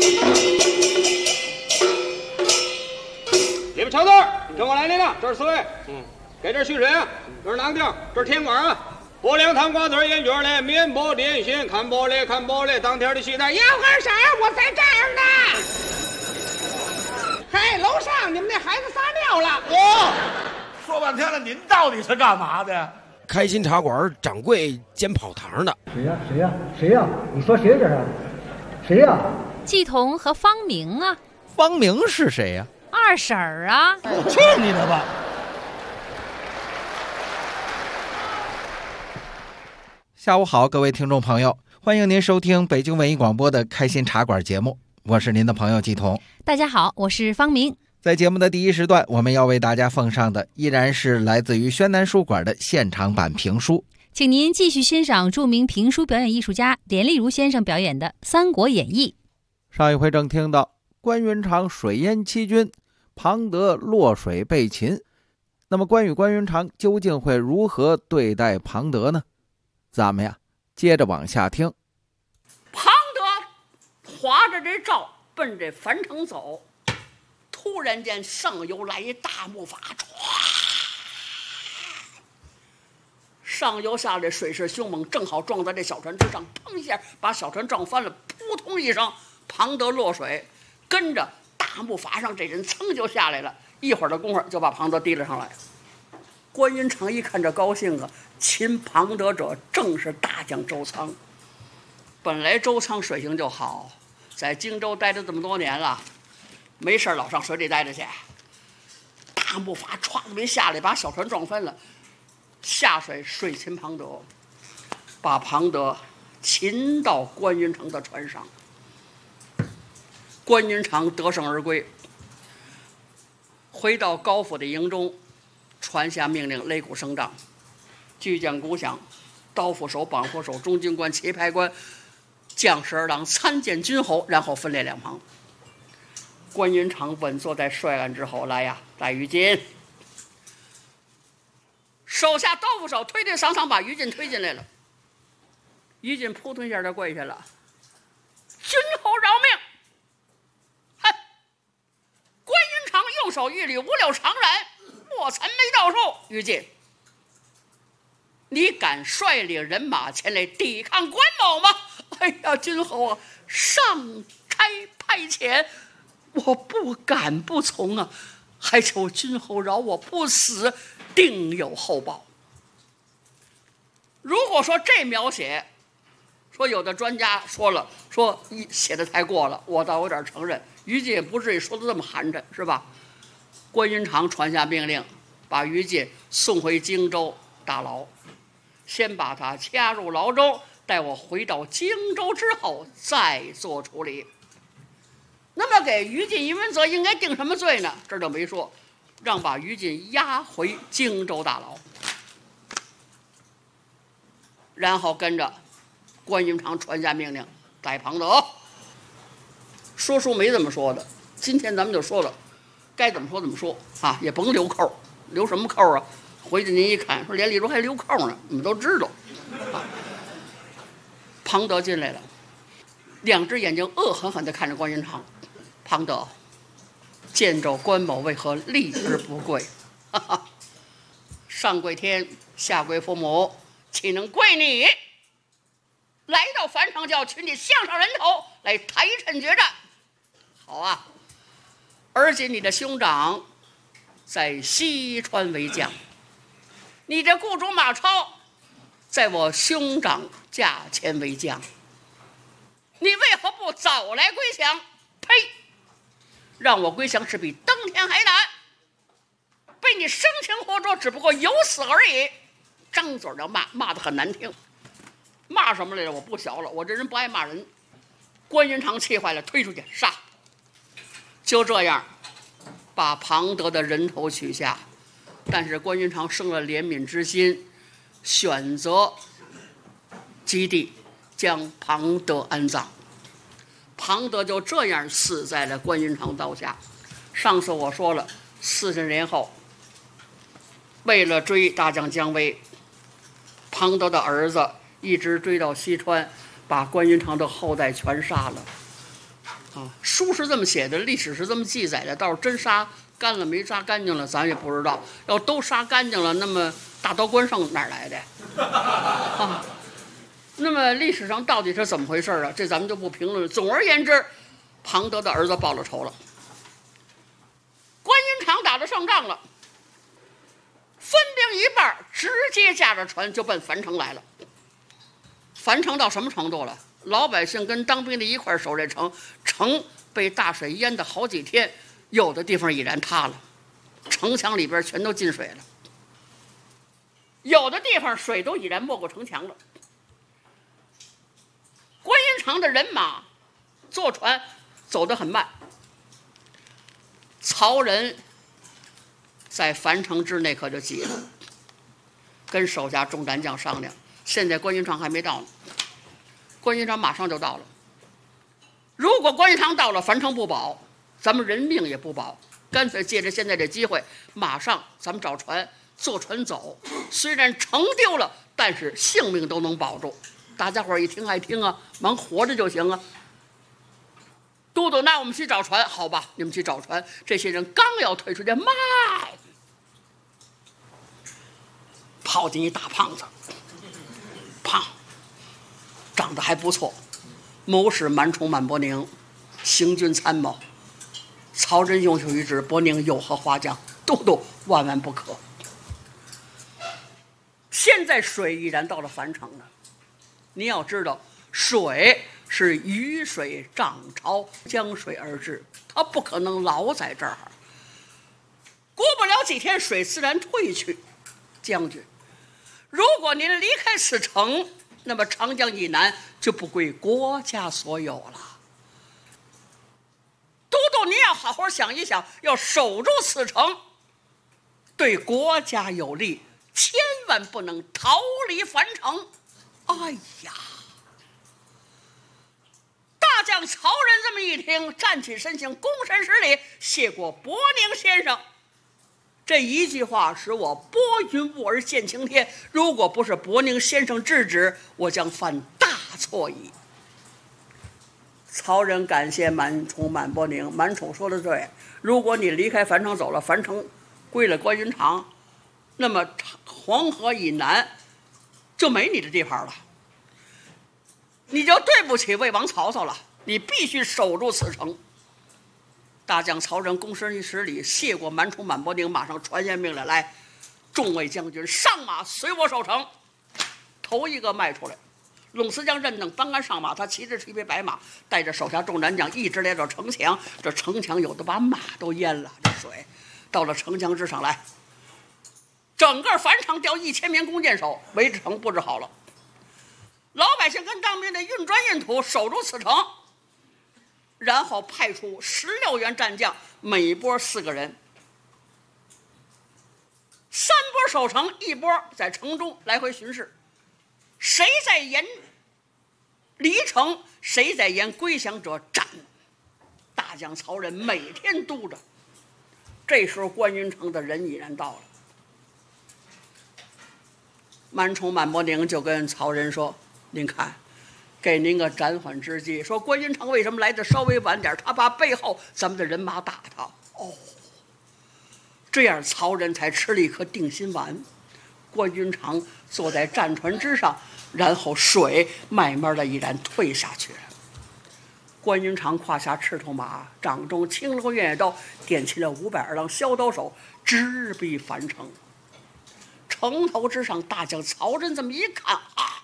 你们瞧字，跟我来领了，这是四位。给这蓄水啊，这是囊丁，这是甜瓜啊。薄凉汤瓜子眼卷嘞，面包点心，看包嘞，当天的期待。 要干啥？我在这儿呢。嘿，楼上你们那孩子撒尿了。 说半天了，您到底是干嘛的？ 开心茶馆掌柜兼跑堂的。 谁呀？你说谁这是？谁呀？ 季彤和方明啊。 方明是谁呀？ 二婶儿啊。 去你的吧！ 下午好，各位听众朋友，欢迎您收听北京文艺广播的开心茶馆节目，我是您的朋友季彤。 大家好，我是方明。 在节目的第一时段，我们要为大家奉上的依然是来自于宣南书馆的现场版评书， 请您继续欣赏著名评书表演艺术家连丽如先生表演的《三国演义》。 上一回正听到关云长水淹七军，庞德落水被擒，那么关羽关云长究竟会如何对待庞德呢？咱们呀接着往下听。 庞德划着这诏奔这樊城走，突然间上游来一大木筏，上游下来水势凶猛，正好撞在这小船之上，砰一下把小船撞翻了，扑通一声，庞德落水，跟着大木筏上这人噌就下来了，一会儿的功夫就把庞德提了上来。关云长一看这高兴啊，擒庞德者正是大将周仓。本来周仓水性就好，在荆州待了这么多年了，没事老上水里待着去。大木筏歘的没下来，把小船撞翻了，下水水擒庞德，把庞德擒到关云长的船上。关云长得胜而归，回到高府的营中，传下命令，擂鼓声仗，巨将鼓响，刀斧手、绑斧手、中军官、旗牌官、将士儿郎参见军侯，然后分列两旁。关云长稳坐在帅案之后，来呀，带于禁。手下刀斧手推推搡搡把于禁推进来了，于禁扑通一下就跪下了，军侯饶命！哼，关云长右手一捋，五柳长髯，莫曾没道术。于禁，你敢率领人马前来抵抗关某吗？哎呀，军侯啊，上差派遣，我不敢不从啊，还求军侯饶我不死，定有厚报。如果说这描写，说有的专家说了，说写的太过了，我倒有点承认，于禁也不至于说的这么寒碜，是吧？关云长传下命令，把于禁送回荆州大牢，先把他掐入牢中，待我回到荆州之后再做处理。那么给于禁尹文泽应该定什么罪呢？这就没说，让把于禁押回荆州大牢，然后跟着关云长传下命令，逮庞德。说书没这么说的，今天咱们就说了，该怎么说怎么说啊，也甭留扣，留什么扣啊？回去您一看，说连丽如还留扣呢，你们都知道。啊，庞德进来了，两只眼睛恶狠狠地看着关云长。庞德，见着关某为何立而不跪？哈哈，上跪天，下跪父母，岂能跪你？来到樊城就要取你项上人头来抬衬决战。好啊，而今你的兄长在西川为将，你这雇主马超在我兄长驾前为将，你为何不早来归降？呸！让我归降是比登天还难，被你生擒活捉只不过有死而已。张嘴就骂得很难听，骂什么来着？我不小了，我这人不爱骂人。关云长气坏了，推出去杀。就这样把庞德的人头取下，但是关云长生了怜悯之心，选择基地将庞德安葬。庞德就这样死在了关云长刀下。上次我说了，40年后，为了追大将姜维，庞德的儿子一直追到西川，把关云长的后代全杀了。 啊，书是这么写的，历史是这么记载的，倒是真杀干了没杀干净了，咱也不知道。要都杀干净了，那么大刀关胜哪儿来的？啊，那么历史上到底是怎么回事啊？这咱们就不评论了。总而言之，庞德的儿子报了仇了，关云长打着胜仗了，分兵一半，直接驾着船就奔樊城来了。樊城到什么程度了？老百姓跟当兵的一块守这城，城被大水淹得好几天，有的地方已然塌了，城墙里边全都进水了，有的地方水都已然没过城墙了。关云长的人马坐船走得很慢，曹仁在樊城之内可就急了，跟手下众战将商量，现在关云长还没到呢，关云长马上就到了。如果关云长到了，樊城不保，咱们人命也不保，干脆借着现在这机会，马上咱们找船，坐船走。虽然城丢了，但是性命都能保住。大家伙一听爱听啊，忙活着就行啊。都督，那我们去找船，好吧？你们去找船。这些人刚要退出去，慢，跑进一大胖子，胖，长得还不错，谋士满宠满伯宁，行军参谋。曹仁用手一指，伯宁有何话讲？都督，万万不可。现在水已然到了樊城了，你要知道，水是雨水涨潮江水而至，它不可能老在这儿。过不了几天，水自然退去。将军，如果您离开此城，那么长江以南就不归国家所有了。都督，您要好好想一想，要守住此城，对国家有利，千万不能逃离樊城。哎呀！大将曹仁这么一听，站起身形，躬身施礼，谢过伯宁先生。这一句话使我拨云雾而见青天，如果不是伯宁先生制止，我将犯大错矣。曹仁感谢满宠满伯宁，满宠说的对，如果你离开樊城走了，樊城归了关云长，那么黄河以南就没你的地盘了，你就对不起魏王曹操了，你必须守住此城。大将曹仁躬身一施礼，谢过满宠满伯宁，马上传言命令来，众位将军上马，随我守城。头一个迈出来，陇司将任等翻杆上马，他骑着一匹白马，带着手下众战将，一直来到城墙。这城墙有的把马都淹了，这水到了城墙之上来。整个樊城调1000名弓箭手围着城布置好了，老百姓跟当兵的运砖运土守住此城，然后派出16员战将，每波4个人，3波守城，1波在城中来回巡视，谁在沿离城，谁在沿归降者斩。大将曹仁每天督着。这时候关云长的人已然到了，满宠满伯宁就跟曹仁说：“您看，给您个暂缓之计。说关云长为什么来的稍微晚点？他怕背后咱们的人马打他。哦，这样曹仁才吃了一颗定心丸。关云长坐在战船之上，然后水慢慢的已然退下去了。关云长胯下赤兔马，掌中青龙偃月刀，点起了520郎削刀手，直逼樊城。城头之上，大将曹仁这么一看，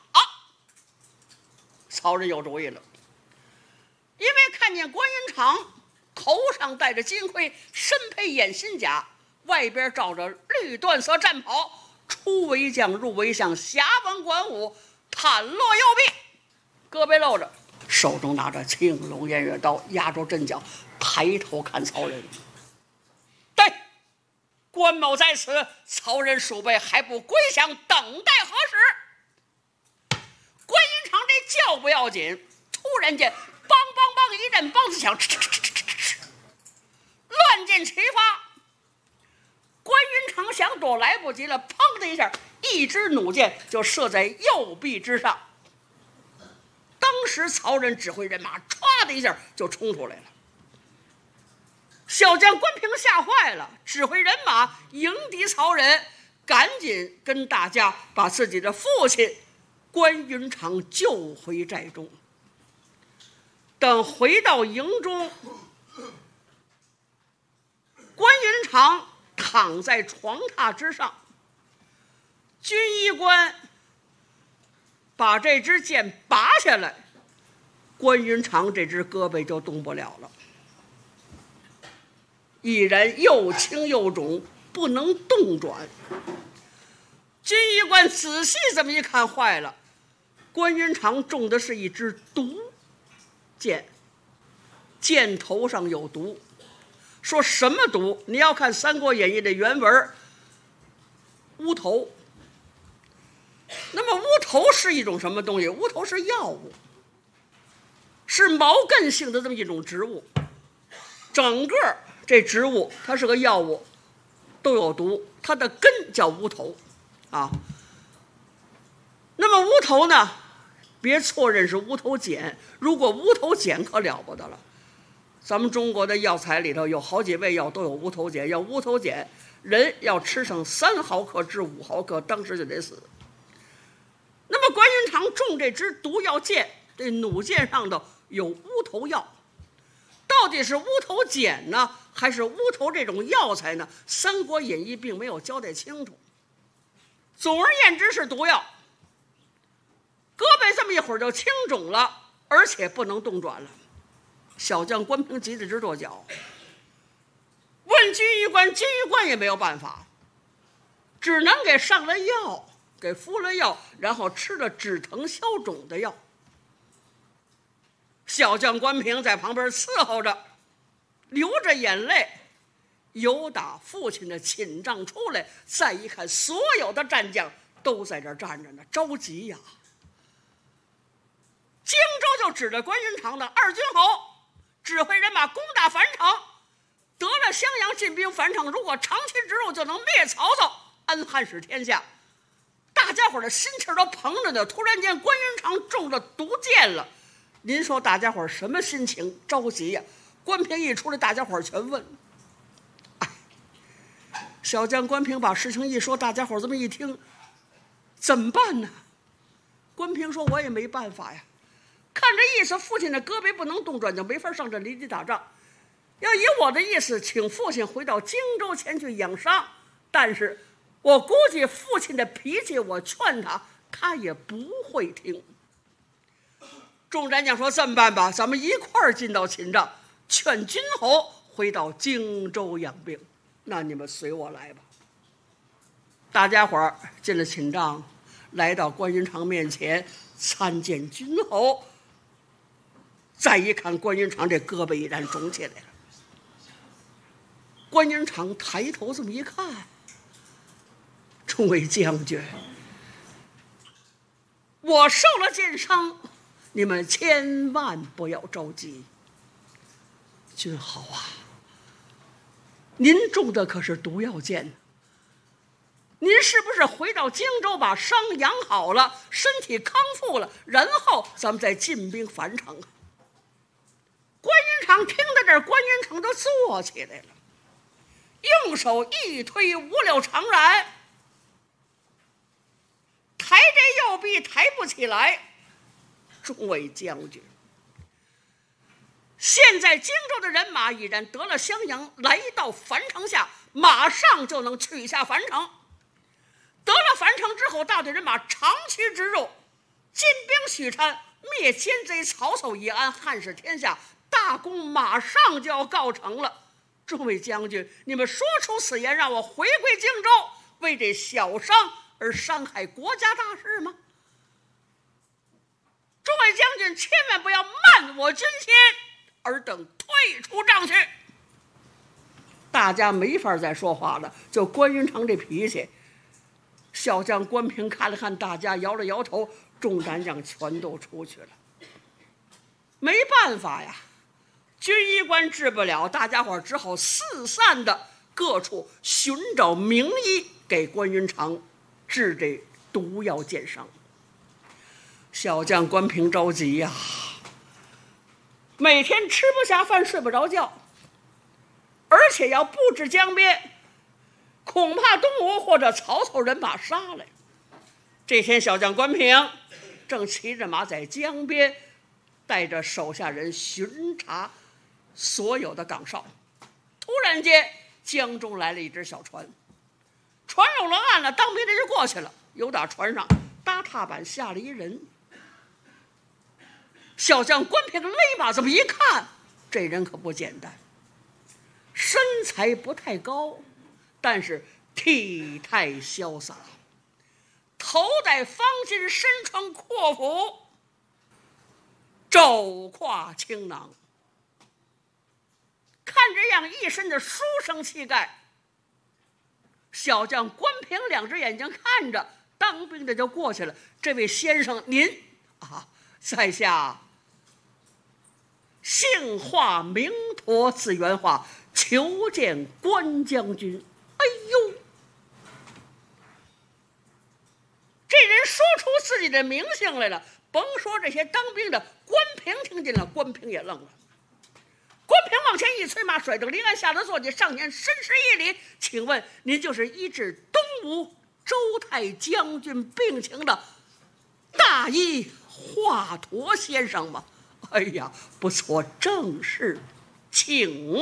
曹仁有主意了，因为看见关云长头上戴着金盔，身披掩心甲，外边罩着绿缎色战袍，出为将入为相，侠文管武，袒露右臂，胳膊露着，手中拿着青龙偃月刀，压住阵脚，抬头看曹仁。对，关某在此，曹仁鼠辈还不归降，等待何时？关云长这叫不要紧，突然间，梆梆梆一阵梆子响，乱箭齐发。关云长想躲来不及了，砰的一下，一支弩箭就射在右臂之上。当时曹仁指挥人马歘的一下就冲出来了。小将关平吓坏了，指挥人马迎敌曹仁，赶紧跟大家把自己的父亲关云长救回寨中。等回到营中，关云长躺在床榻之上，军医官把这支箭拔下来，关云长这只胳膊就动不了了。一人又青又肿，不能动转。军医官仔细这么一看，坏了，关云长中的是一支毒箭，箭头上有毒。说什么毒？你要看《三国演义》的原文，乌头。那么乌头是一种什么东西？乌头是药物，是毛茛性的这么一种植物。整个这植物它是个药物，都有毒，它的根叫乌头啊。那么乌头呢，别错认是乌头碱，如果乌头碱可了不得了。咱们中国的药材里头有好几味药都有乌头碱，要乌头碱人要吃上3毫克至5毫克，当时就得死。那么关云长中这支毒药箭，这弩箭上头有乌头药，到底是乌头碱呢，还是乌头这种药材呢？《三国演义》并没有交代清楚。总而言之是毒药。胳膊这么一会儿就青肿了，而且不能动转了。小将关平急得直跺脚，问军医官，军医官也没有办法，只能给上了药，给敷了药，然后吃了止疼消肿的药。小将关平在旁边伺候着，流着眼泪，由打父亲的寝帐出来，再一看，所有的战将都在这儿站着呢，着急呀。荆州就指着关云长的2军侯，指挥人马攻打樊城，得了襄阳，进兵樊城，如果长驱直入，就能灭曹操，安汉室天下。大家伙的心气儿都膨着呢，突然间关云长中了毒箭了，您说大家伙什么心情？着急呀！关平一出来，大家伙全问。哎，小将关平把事情一说，大家伙这么一听，怎么办呢？关平说：“我也没办法呀。看这意思，父亲的胳膊不能动转，就没法上阵离地打仗。要以我的意思，请父亲回到荆州前去养伤。但是我估计父亲的脾气，我劝他，他也不会听。”众战将说：“这么办吧，咱们一块儿进到秦帐，劝军侯回到荆州养病。那你们随我来吧。”大家伙儿进了秦帐，来到关云长面前参见军侯。再一看，关云长这胳膊已然肿起来了。关云长抬头这么一看，众位将军，我受了箭伤，你们千万不要着急。君侯啊，您中的可是毒药箭呢，您是不是回到荆州把伤养好了，身体康复了，然后咱们再进兵樊城啊？关云长听到这儿，关云长都坐起来了，用手一推五柳长髯，抬这右臂抬不起来。众位将军，现在荆州的人马已然得了襄阳，来到樊城下，马上就能取下樊城。得了樊城之后，大队人马长驱直入，进兵许昌，灭奸贼曹操，以安汉室天下，大功马上就要告成了。众位将军，你们说出此言，让我回归荆州，为这小伤而伤害国家大事吗？众位将军千万不要慢我军心，尔等退出帐去。大家没法再说话了，就关云长这脾气。小将关平看了看大家，摇了摇头，众战将全都出去了。没办法呀，军医官治不了，大家伙只好四散的各处寻找名医，给关云长治这毒药箭伤。小将关平着急呀， 每天吃不下饭睡不着觉，而且要布置江边，恐怕东吴或者曹操人马杀来。这天小将关平正骑着马在江边，带着手下人巡查所有的岗哨。突然间江中来了一只小船，船有了岸了，当兵的就过去了，由打船上搭踏板下了一人。小将关平勒马这么一看，这人可不简单，身材不太高，但是体态潇洒，头戴方巾，身穿阔服，肘挎青囊，看这样一身的书生气概。小将关平两只眼睛看着当兵的就过去了，这位先生您啊，在下姓华名陀，字元化，求见关将军。哎呦，这人说出自己的名姓来了，甭说这些当兵的，关平听见了，关平也愣了。关平往前一催马，甩动离岸，下了坐骑，上前深施一礼，请问您就是医治东吴周太将军病情的大医华佗先生吗？哎呀，不错，正是，请。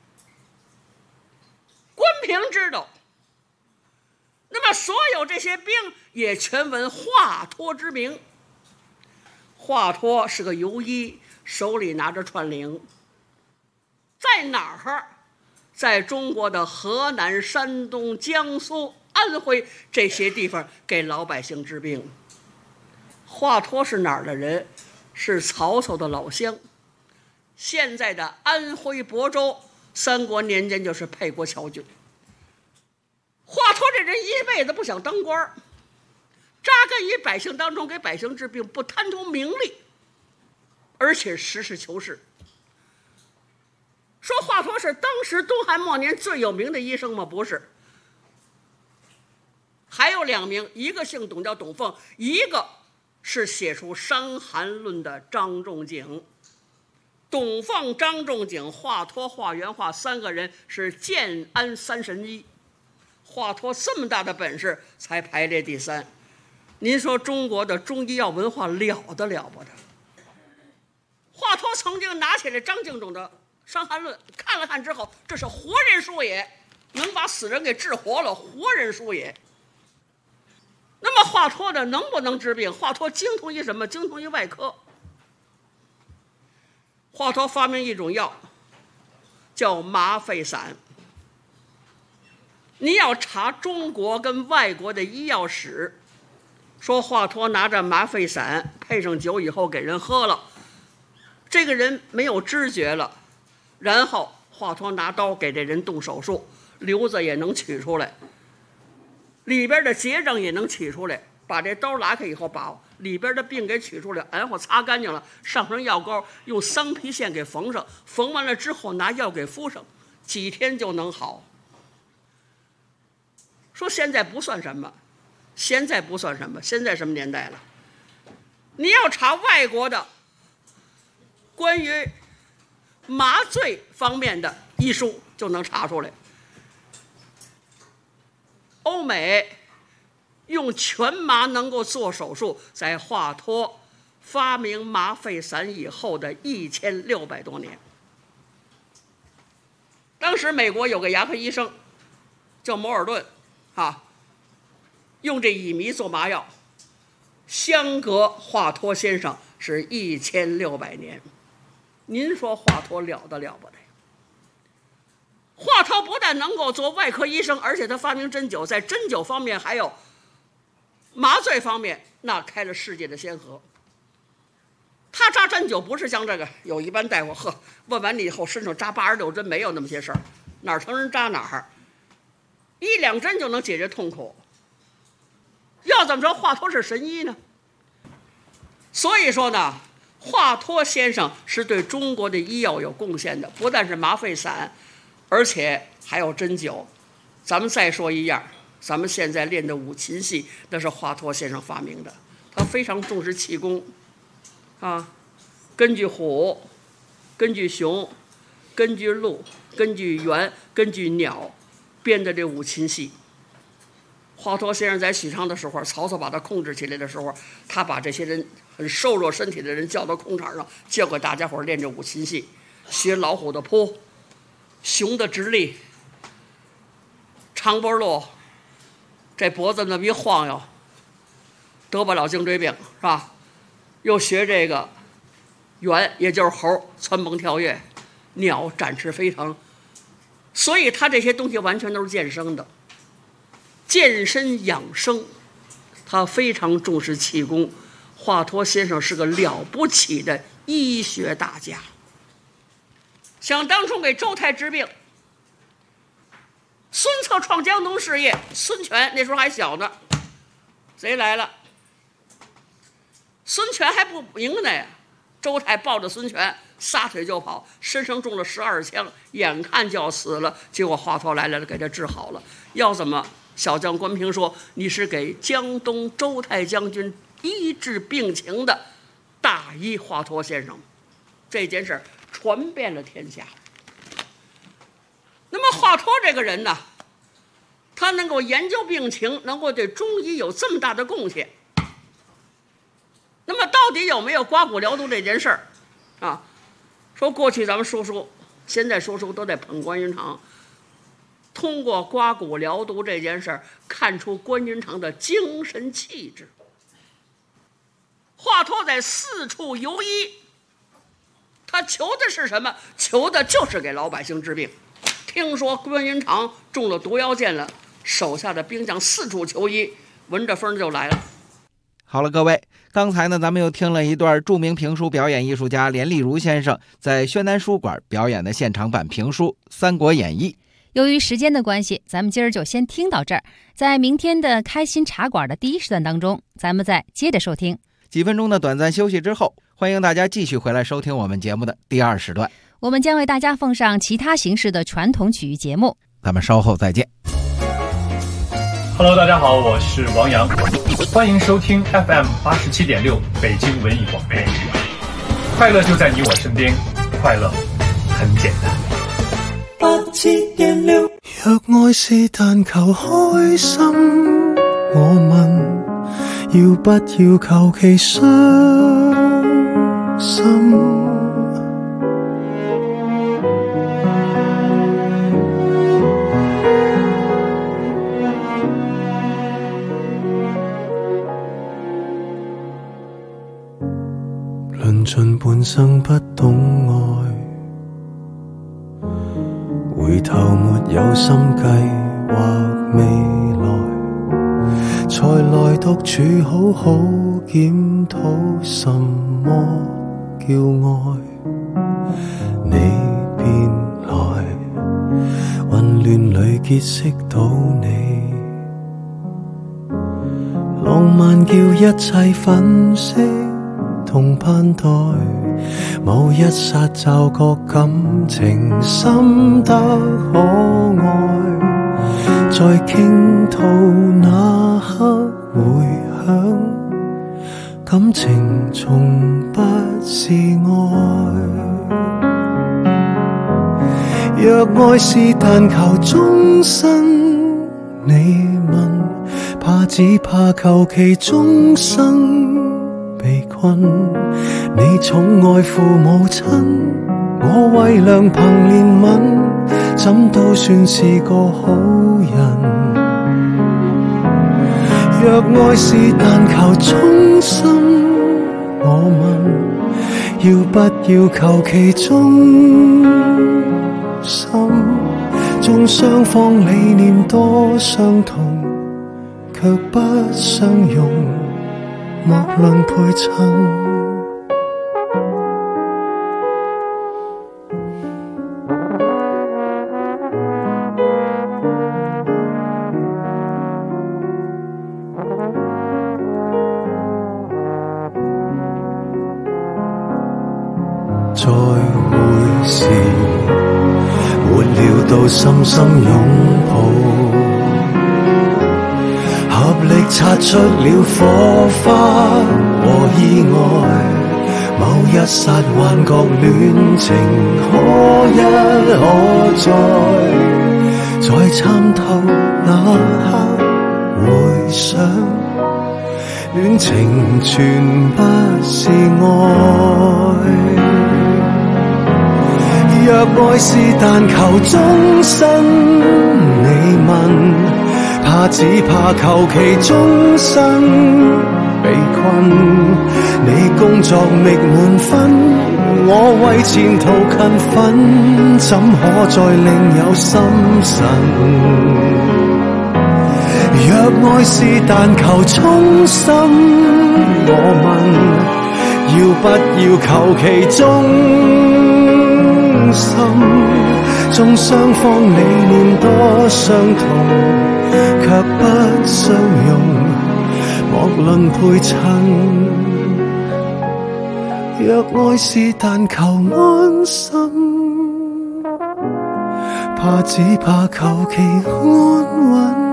关平知道，那么所有这些兵也全闻华佗之名。华佗是个游医，手里拿着串铃，在哪儿？在中国的河南、山东、江苏、安徽这些地方给老百姓治病。华佗是哪儿的人？是曹操的老乡，现在的安徽亳州，三国年间就是沛国谯郡。华佗这人一辈子不想当官，扎根于百姓当中，给百姓治病，不贪图名利，而且实事求是。说华佗是当时东汉末年最有名的医生吗？不是，还有两名，一个姓董叫董凤，一个是写出《伤寒论》的张仲景。董凤、张仲景、华佗、华元化三个人是建安三神医。华佗这么大的本事才排列第三，您说中国的中医药文化了得了不得？华佗曾经拿起来张敬种的《伤寒论》看了看之后，这是活人书也，能把死人给治活了，活人书也。那么华佗呢，能不能治病？华佗精通于什么？精通于外科。华佗发明一种药，叫麻沸散。你要查中国跟外国的医药史，说华佗拿着麻沸散配上酒以后给人喝了，这个人没有知觉了，然后华佗拿刀给这人动手术，瘤子也能取出来，里边的结症也能取出来，把这刀拉开以后，把里边的病给取出来，然后擦干净了，上上药膏，用桑皮线给缝上，缝完了之后拿药给敷上，几天就能好。说现在不算什么，现在不算什么，现在什么年代了？你要查外国的关于麻醉方面的医书，就能查出来。欧美用全麻能够做手术，在华佗发明麻沸散以后的1600多年。当时美国有个牙科医生叫摩尔顿用这乙醚做麻药，相隔华佗先生是1600年。您说华佗了得了不得？华佗不但能够做外科医生，而且他发明针灸，在针灸方面还有麻醉方面，那开了世界的先河。他扎针灸不是像这个，有一般大夫问完你以后身上扎86针，没有那么些事儿，哪儿疼人扎哪儿，1、2针就能解决痛苦。要怎么说华佗是神医呢？所以说呢，华佗先生是对中国的医药有贡献的，不但是麻沸散，而且还有针灸。咱们再说一样，咱们现在练的五禽戏，那是华佗先生发明的。他非常重视气功根据虎、 根据熊，根据鹿，根据猿，根据鸟编的这五禽戏。华佗先生在许昌的时候，曹操把他控制起来的时候，他把这些人很瘦弱身体的人叫到空场上，教给大家伙练这五禽戏，学老虎的扑，熊的直立，长脖鹿这脖子那么一晃悠，得不了颈椎病，是吧？又学这个猿，也就是猴，蹿蹦跳跃，鸟展翅飞腾，所以他这些东西完全都是健生的。健身养生，他非常重视气功。华佗先生是个了不起的医学大家。想当初给周泰治病，孙策创江东事业，孙权那时候还小呢，贼来了，孙权还不赢呢呀。周泰抱着孙权撒腿就跑，身上中了12枪，眼看就要死了，结果华佗来了，给他治好了。要怎么？小将关平说：“你是给江东周泰将军医治病情的大医华佗先生。”这件事传遍了天下。那么华佗这个人呢，他能够研究病情，能够对中医有这么大的贡献。那么到底有没有刮骨疗毒这件事儿啊？说过去咱们说书，现在说书都在捧关云长。通过刮骨疗毒这件事儿，看出关云长的精神气质。华佗在四处游医，他求的是什么？求的就是给老百姓治病。听说关云长中了毒药箭了，手下的兵将四处求医，闻着风就来了。 好了，各位，刚才呢，咱们又听了一段著名评书表演艺术家连丽如先生在宣南书馆表演的现场版评书《三国演义》。 由于时间的关系，咱们今儿就先听到这儿。在明天的开心茶馆的第一时段当中，咱们再接着收听。 几分钟的短暂休息之后，欢迎大家继续回来收听我们节目的第二时段。 我们将为大家奉上其他形式的传统曲艺节目。 咱们稍后再见。 Hello， 大家好，我是王阳，欢迎收听 FM 87.6北京文艺广播。快乐就在你我身边，快乐很简单。 87.6若愛是但求開心，我問要不要求其傷心？論盡半生不懂愛，回頭沒有心計劃未來，才來獨處好好檢討什麼叫愛。你便來，混亂裏結識到你，浪漫叫一切粉飾同盼待，某一剎驟覺感情深得可愛，在傾吐那刻回響，感情從不是愛。若愛是但求終身，你問怕只怕求其終生被困，你寵愛父母親，我為良朋憐憫，怎都算是個好人。若愛是但求衷心，我問要不要求其忠心？縱雙方理念多相同，卻不相容，莫論配襯。再會時，沒料到深深擁抱，合力擦出了火花和意外，某某一剎幻覺戀情可一可再參透那刻回想，戀情全不是愛。若愛是但求終身，你問，怕只怕求其終身被困。你工作覓滿分，我為前途勤奮，怎可再另有心神？若愛是但求衷心，我問，要不要求其忠心？縱雙方理念多相同，卻不相容，莫論配襯。若愛是但求安心，怕只怕求其安穩。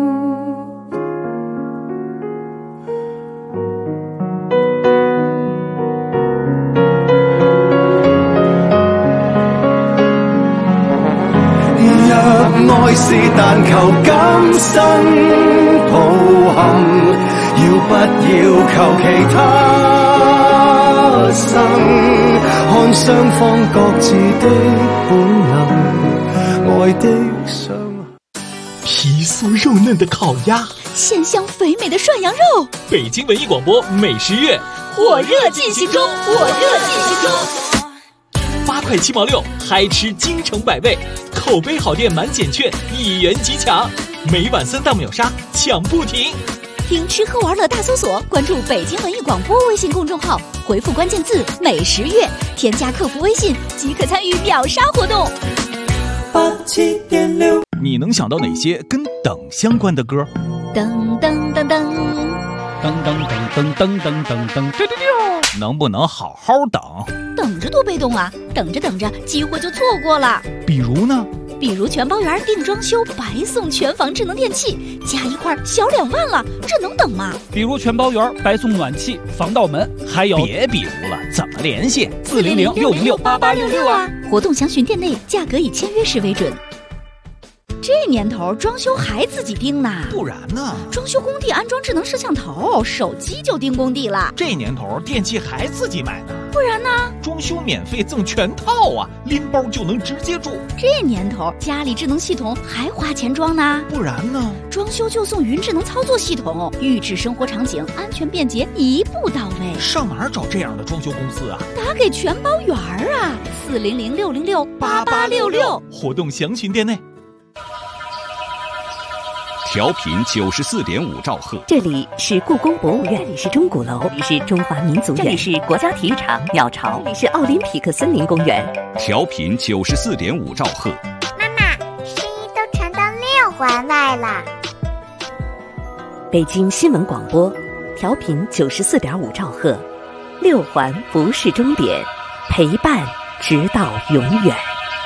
愛是但求今生抱憾，要不要求其他生？看雙方各自的本能，愛的傷。 皮酥肉嫩的烤鸭， 鲜香肥美的涮羊肉。 北京文艺广播美食月火热进行中，火热进行中。 8块7毛6，嗨吃京城百味，口碑好店满减券1元即抢，每晚3档秒杀，抢不停。 听吃喝玩乐大搜索，关注北京文艺广播微信公众号，回复关键字美食月，添加客服微信即可参与秒杀活动。 87.6， 你能想到哪些跟等相关的歌？ 噔噔噔噔噔噔噔噔噔噔噔噔，能不能好好等？ 等着多被动啊！等着等着，机会就错过了。 比如呢？ 比如全包圆定装修，白送全房智能电器，加一块小2万了，这能等吗？ 比如全包圆白送暖气、防盗门，还有别比如了，怎么联系 ？400-606-8866啊！活动详询店内，价格以签约时为准。这年头装修还自己盯呢， 不然呢？ 装修工地安装智能摄像头，手机就盯工地了。 这年头电器还自己买呢， 不然呢？ 装修免费赠全套啊，拎包就能直接住。 这年头家里智能系统还花钱装呢， 不然呢？ 装修就送云智能操作系统，预制生活场景，安全便捷，一步到位。 上哪儿找这样的装修公司啊？ 打给全包圆啊，400-606-8866。 活动详询店内。 调频94.5兆赫， 这里是故宫博物院，这里是钟鼓楼，这里是中华民族园，这里是国家体育场鸟巢，这里是奥林匹克森林公园。 调频94.5兆赫。 妈妈，声音都传到6环外了。 北京新闻广播，调频94.5兆赫，6环不是终点，陪伴直到永远。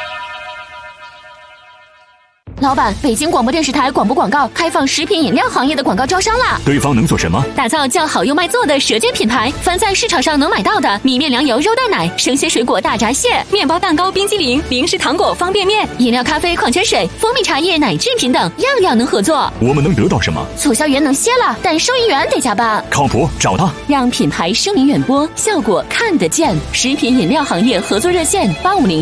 老板，北京广播电视台广播广告开放食品饮料行业的广告招商啦！ 对方能做什么？ 打造叫好又卖座的舌尖品牌，凡在市场上能买到的米面粮油肉蛋奶、生鲜水果大闸蟹、面包蛋糕、冰激凌、零食糖果、方便面、饮料、咖啡、矿泉水、蜂蜜茶叶、奶制品等，样样能合作。 我们能得到什么？ 促销员能歇了，但收银员得加班。 靠谱，找他， 让品牌声名远播，效果看得见。食品饮料行业合作热线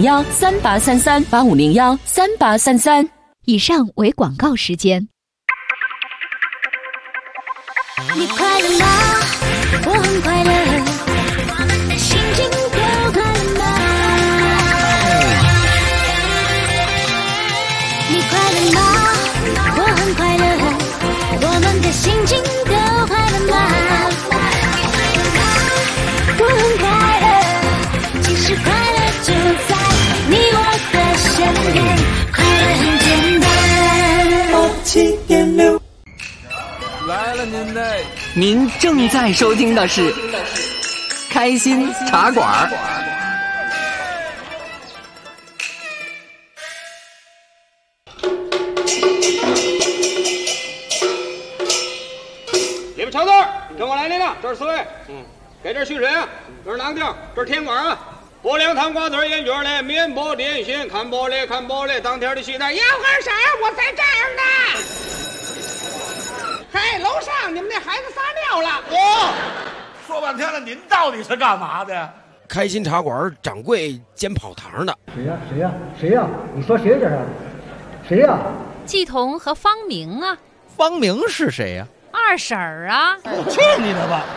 8501-3833，8501-3833。 以上为广告时间。 你快乐吗？我很快乐，我们的心情都快乐吗？你快乐吗？我很快乐，我们的心情都快乐吗？我很快乐，其实快乐就在你我的身边，快乐很简单。 87.6， 来了您正在收听的是开心茶馆。 你们瞧字，跟我来领领，这是4位。 给这蓄水啊，这是囊丁，这是甜瓜啊。拨凉糖瓜子烟卷嘞，面包点心，看玻璃看玻璃，当天的期待。 要干啥？我在这儿呢。嘿，楼上你们那孩子撒尿了。 说半天了，您到底是干嘛的？ 开心茶馆掌柜兼跑堂的。 谁呀？谁呀？谁呀？你说谁这是？谁呀？ 季彤和方明啊。 方明是谁呀？ 二婶儿啊。 去你的吧！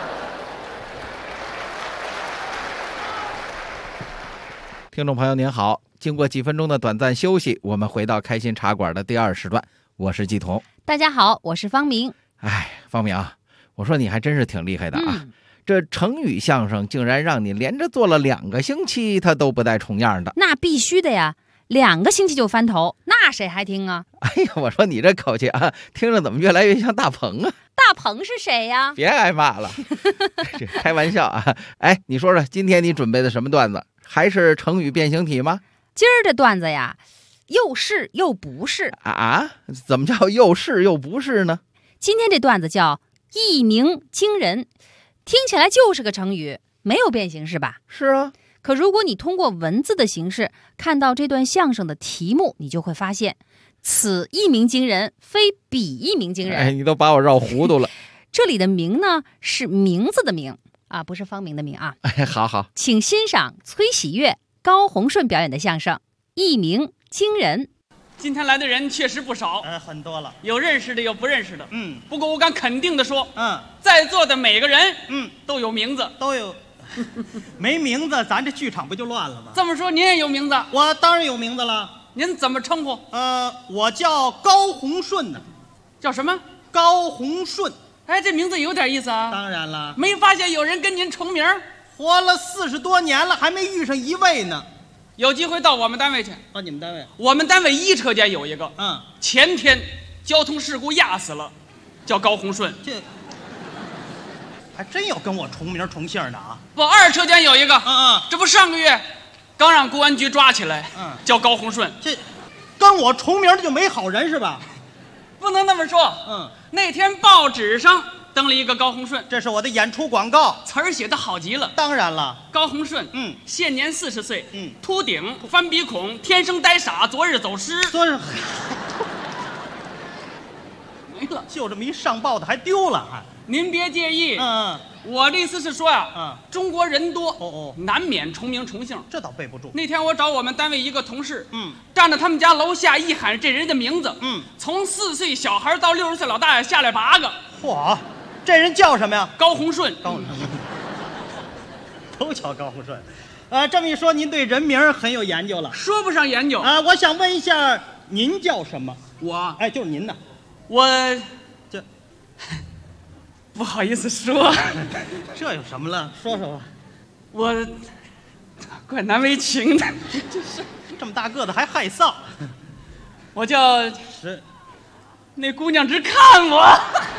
听众朋友您好，经过几分钟的短暂休息，我们回到开心茶馆的第2时段，我是季彤。 大家好，我是方明。 方明啊，我说你还真是挺厉害的啊。这成语相声竟然让你连着做了2个星期，它都不带重样的。 那必须的呀，2个星期就翻头，那谁还听啊？ 哎呀，我说你这口气啊，听着怎么越来越像大鹏啊？ 大鹏是谁呀？ 别挨骂了，开玩笑啊。哎，你说说今天你准备的什么段子？还是成语变形体吗？ 今儿的段子呀，又是又不是啊？怎么叫又是又不是呢？ 今天这段子叫一鸣惊人，听起来就是个成语，没有变形是吧？ 是啊。 可如果你通过文字的形式看到这段相声的题目，你就会发现此一鸣惊人非彼一鸣惊人。 哎，你都把我绕糊涂了。 这里的鸣呢是名字的名啊，不是方明的明啊。 哎，好， 请欣赏崔喜悦、高洪顺表演的相声《一鸣惊人》。 今天来的人确实不少， 很多了， 有认识的，有不认识的。不过我敢肯定的说，在座的每个人，都有名字， 都有。没名字，咱这剧场不就乱了吗？ 这么说，您也有名字？ 我当然有名字了。 您怎么称呼？ 我叫高洪顺呢。 叫什么？ 高洪顺。 哎，这名字有点意思啊。 当然了。 没发现有人跟您重名？ 活了40多年了，还没遇上一位呢。 有机会到我们单位去。 你们单位？ 我们单位1车间有一个，前天交通事故压死了，叫高洪顺。 这还真有跟我重名重姓的啊！ 不，2车间有一个，这不上个月刚让公安局抓起来，叫高洪顺。 这跟我重名的就没好人是吧？ 不能那么说。那天报纸上登了一个高洪顺， 这是我的演出广告， 词儿写得好极了。 当然了， 高洪顺，现年40岁，秃顶，翻鼻孔，天生呆傻，昨日走失。没了， 就这么一上报的还丢了，还。 您别介意，我的意思是说呀，中国人多，难免重名重姓， 这倒背不住。 那天我找我们单位一个同事，站在他们家楼下一喊这人的名字，从4岁小孩到60岁老大爷下来8个。 嚯，这人叫什么呀？ 高洪顺。 都叫高洪顺。这么一说，您对人名很有研究了。 说不上研究啊，我想问一下，您叫什么？ 我， 就是您呢。 我这不好意思说。 这有什么了？说说吧。 我怪难为情的， 就是这么大个子还害臊。 我叫是，那姑娘只看我，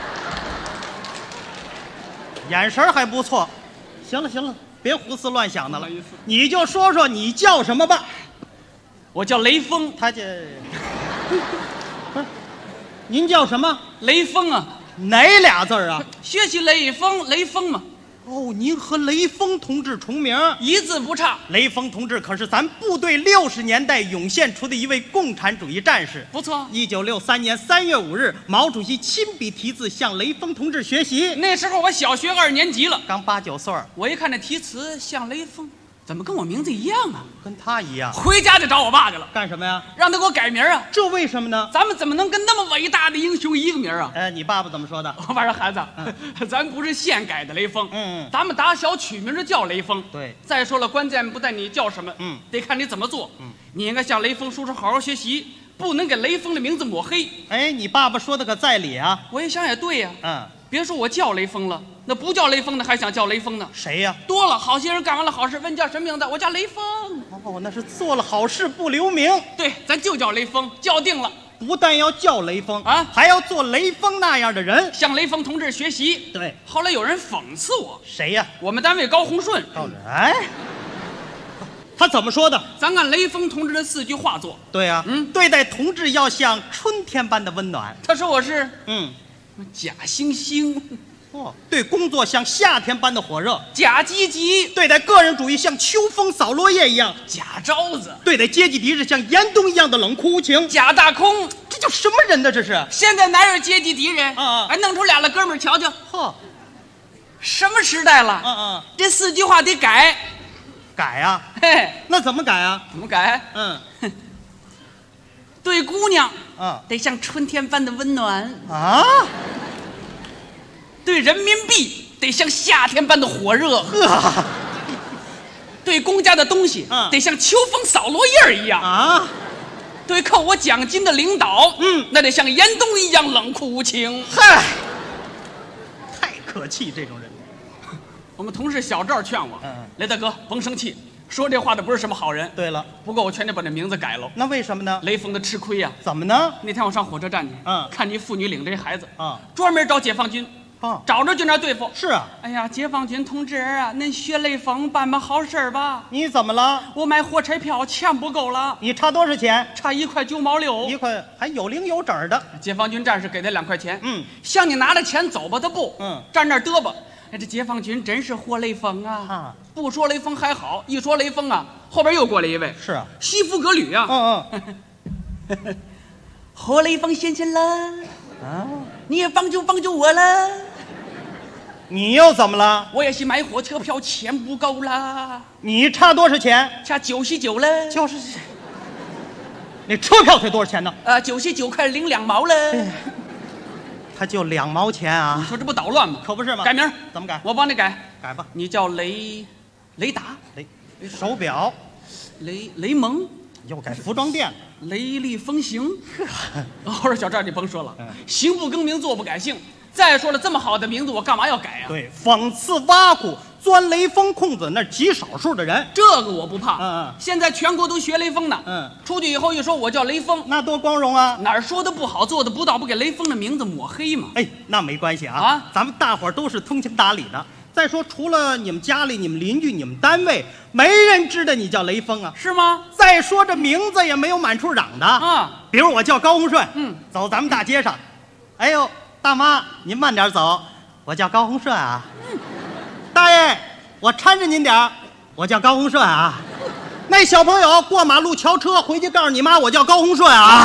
眼神还不错。行了，别胡思乱想的了。你就说说你叫什么吧。 我叫雷锋。 他这不是，您叫什么？ 雷锋啊。 哪俩字啊？ 学习雷锋嘛。 您和雷锋同志重名， 一字不差。 雷锋同志可是咱部队60年代涌现出的一位共产主义战士。 不错。 1963年3月5日，毛主席亲笔题字向雷锋同志学习。 那时候我小学2年级了， 刚8、9岁。 我一看那题词向雷锋，怎么跟我名字一样啊？ 跟他一样。 回家就找我爸去了。 干什么呀？ 让他给我改名啊。 这为什么呢？ 咱们怎么能跟那么伟大的英雄一个名啊？ 你爸爸怎么说的？ 我爸说孩子，咱不是现改的雷锋，咱们打小取名就叫雷锋。 对。 再说了，关键不在你叫什么，得看你怎么做。你应该向雷锋叔叔好好学习，不能给雷锋的名字抹黑。 你爸爸说的可在理啊。 我一想也对呀。别说我叫雷锋了，那不叫雷锋的还想叫雷锋呢。 谁呀？ 多了，好些人干完了好事，问叫什么名字，我叫雷锋。 那是做了好事不留名。 对，咱就叫雷锋，叫定了。 不但要叫雷锋啊，还要做雷锋那样的人， 向雷锋同志学习。 对。 后来有人讽刺我。 谁呀？ 我们单位高洪顺。 他怎么说的？ 咱按雷锋同志的4句话做。 对呀。对待同志要像春天般的温暖。 他说我是假惺惺。 对工作像夏天般的火热， 假积极； 对待个人主义像秋风扫落叶一样， 假招子； 对待阶级敌视像严冬一样的冷酷无情， 假大空。 这叫什么人呢？这是现在哪有阶级敌人？哎，弄出俩了哥们儿瞧瞧。什么时代了？这4句话得改。 改呀？ 嘿， 那怎么改啊？ 怎么改？对姑娘得像春天般的温暖啊。 对人民币得像夏天般的火热，对公家的东西得像秋风扫落叶一样啊， 对扣我奖金的领导，那得像严冬一样冷酷无情。 嗨，太可气这种人。 我们同事小赵劝我，雷大哥甭生气，说这话的不是什么好人。 对了， 不过我劝你把这名字改了。 那为什么呢？ 雷锋的吃亏呀。 怎么呢？ 那天我上火车站去，看见妇女领着一孩子，专门找解放军。找着就那对付。 是啊。 哎呀，解放军同志啊，恁学雷锋办办好事吧。 你怎么了？ 我买火车票钱不够了。 你差多少钱？ 差1块9毛6。 1块还有零有整的。 解放军战士给他2块钱。向你拿了钱走吧，他不。站那儿嘚吧。哎，这解放军真是活雷锋啊！不说雷锋还好，一说雷锋啊，后边又过来一位。 是啊。 西服革履啊。活雷锋先生了。你也帮助我了。 你又怎么了？ 我也是买火车票，钱不够了。 你差多少钱？ 差99了。 90。那车票才多少钱呢 ？99块02毛了。 他就2毛钱啊！ 你说这不捣乱吗？ 可不是吗？ 改名怎么改？ 我帮你改。 改吧。 你叫雷达。 手表。 雷蒙。 又改服装店。 雷厉风行。我说小赵，你甭说了，行不更名，坐不改姓。再说了，这么好的名字，我干嘛要改啊？ 对，讽刺挖苦、钻雷锋空子，那极少数的人， 这个我不怕。现在全国都学雷锋呢。出去以后一说我叫雷锋， 那多光荣啊！ 哪儿说的不好，做的不到，不给雷锋的名字抹黑吗？ 哎，那没关系啊。咱们大伙儿都是通情达理的。再说，除了你们家里、你们邻居、你们单位，没人知道你叫雷锋啊， 是吗？ 再说这名字也没有满处嚷的啊。比如我叫高洪顺，走咱们大街上，哎呦。大妈，您慢点走，我叫高洪顺啊。大爷，我搀着您点儿，我叫高洪顺啊。那小朋友过马路瞧车，回去告诉你妈，我叫高洪顺啊。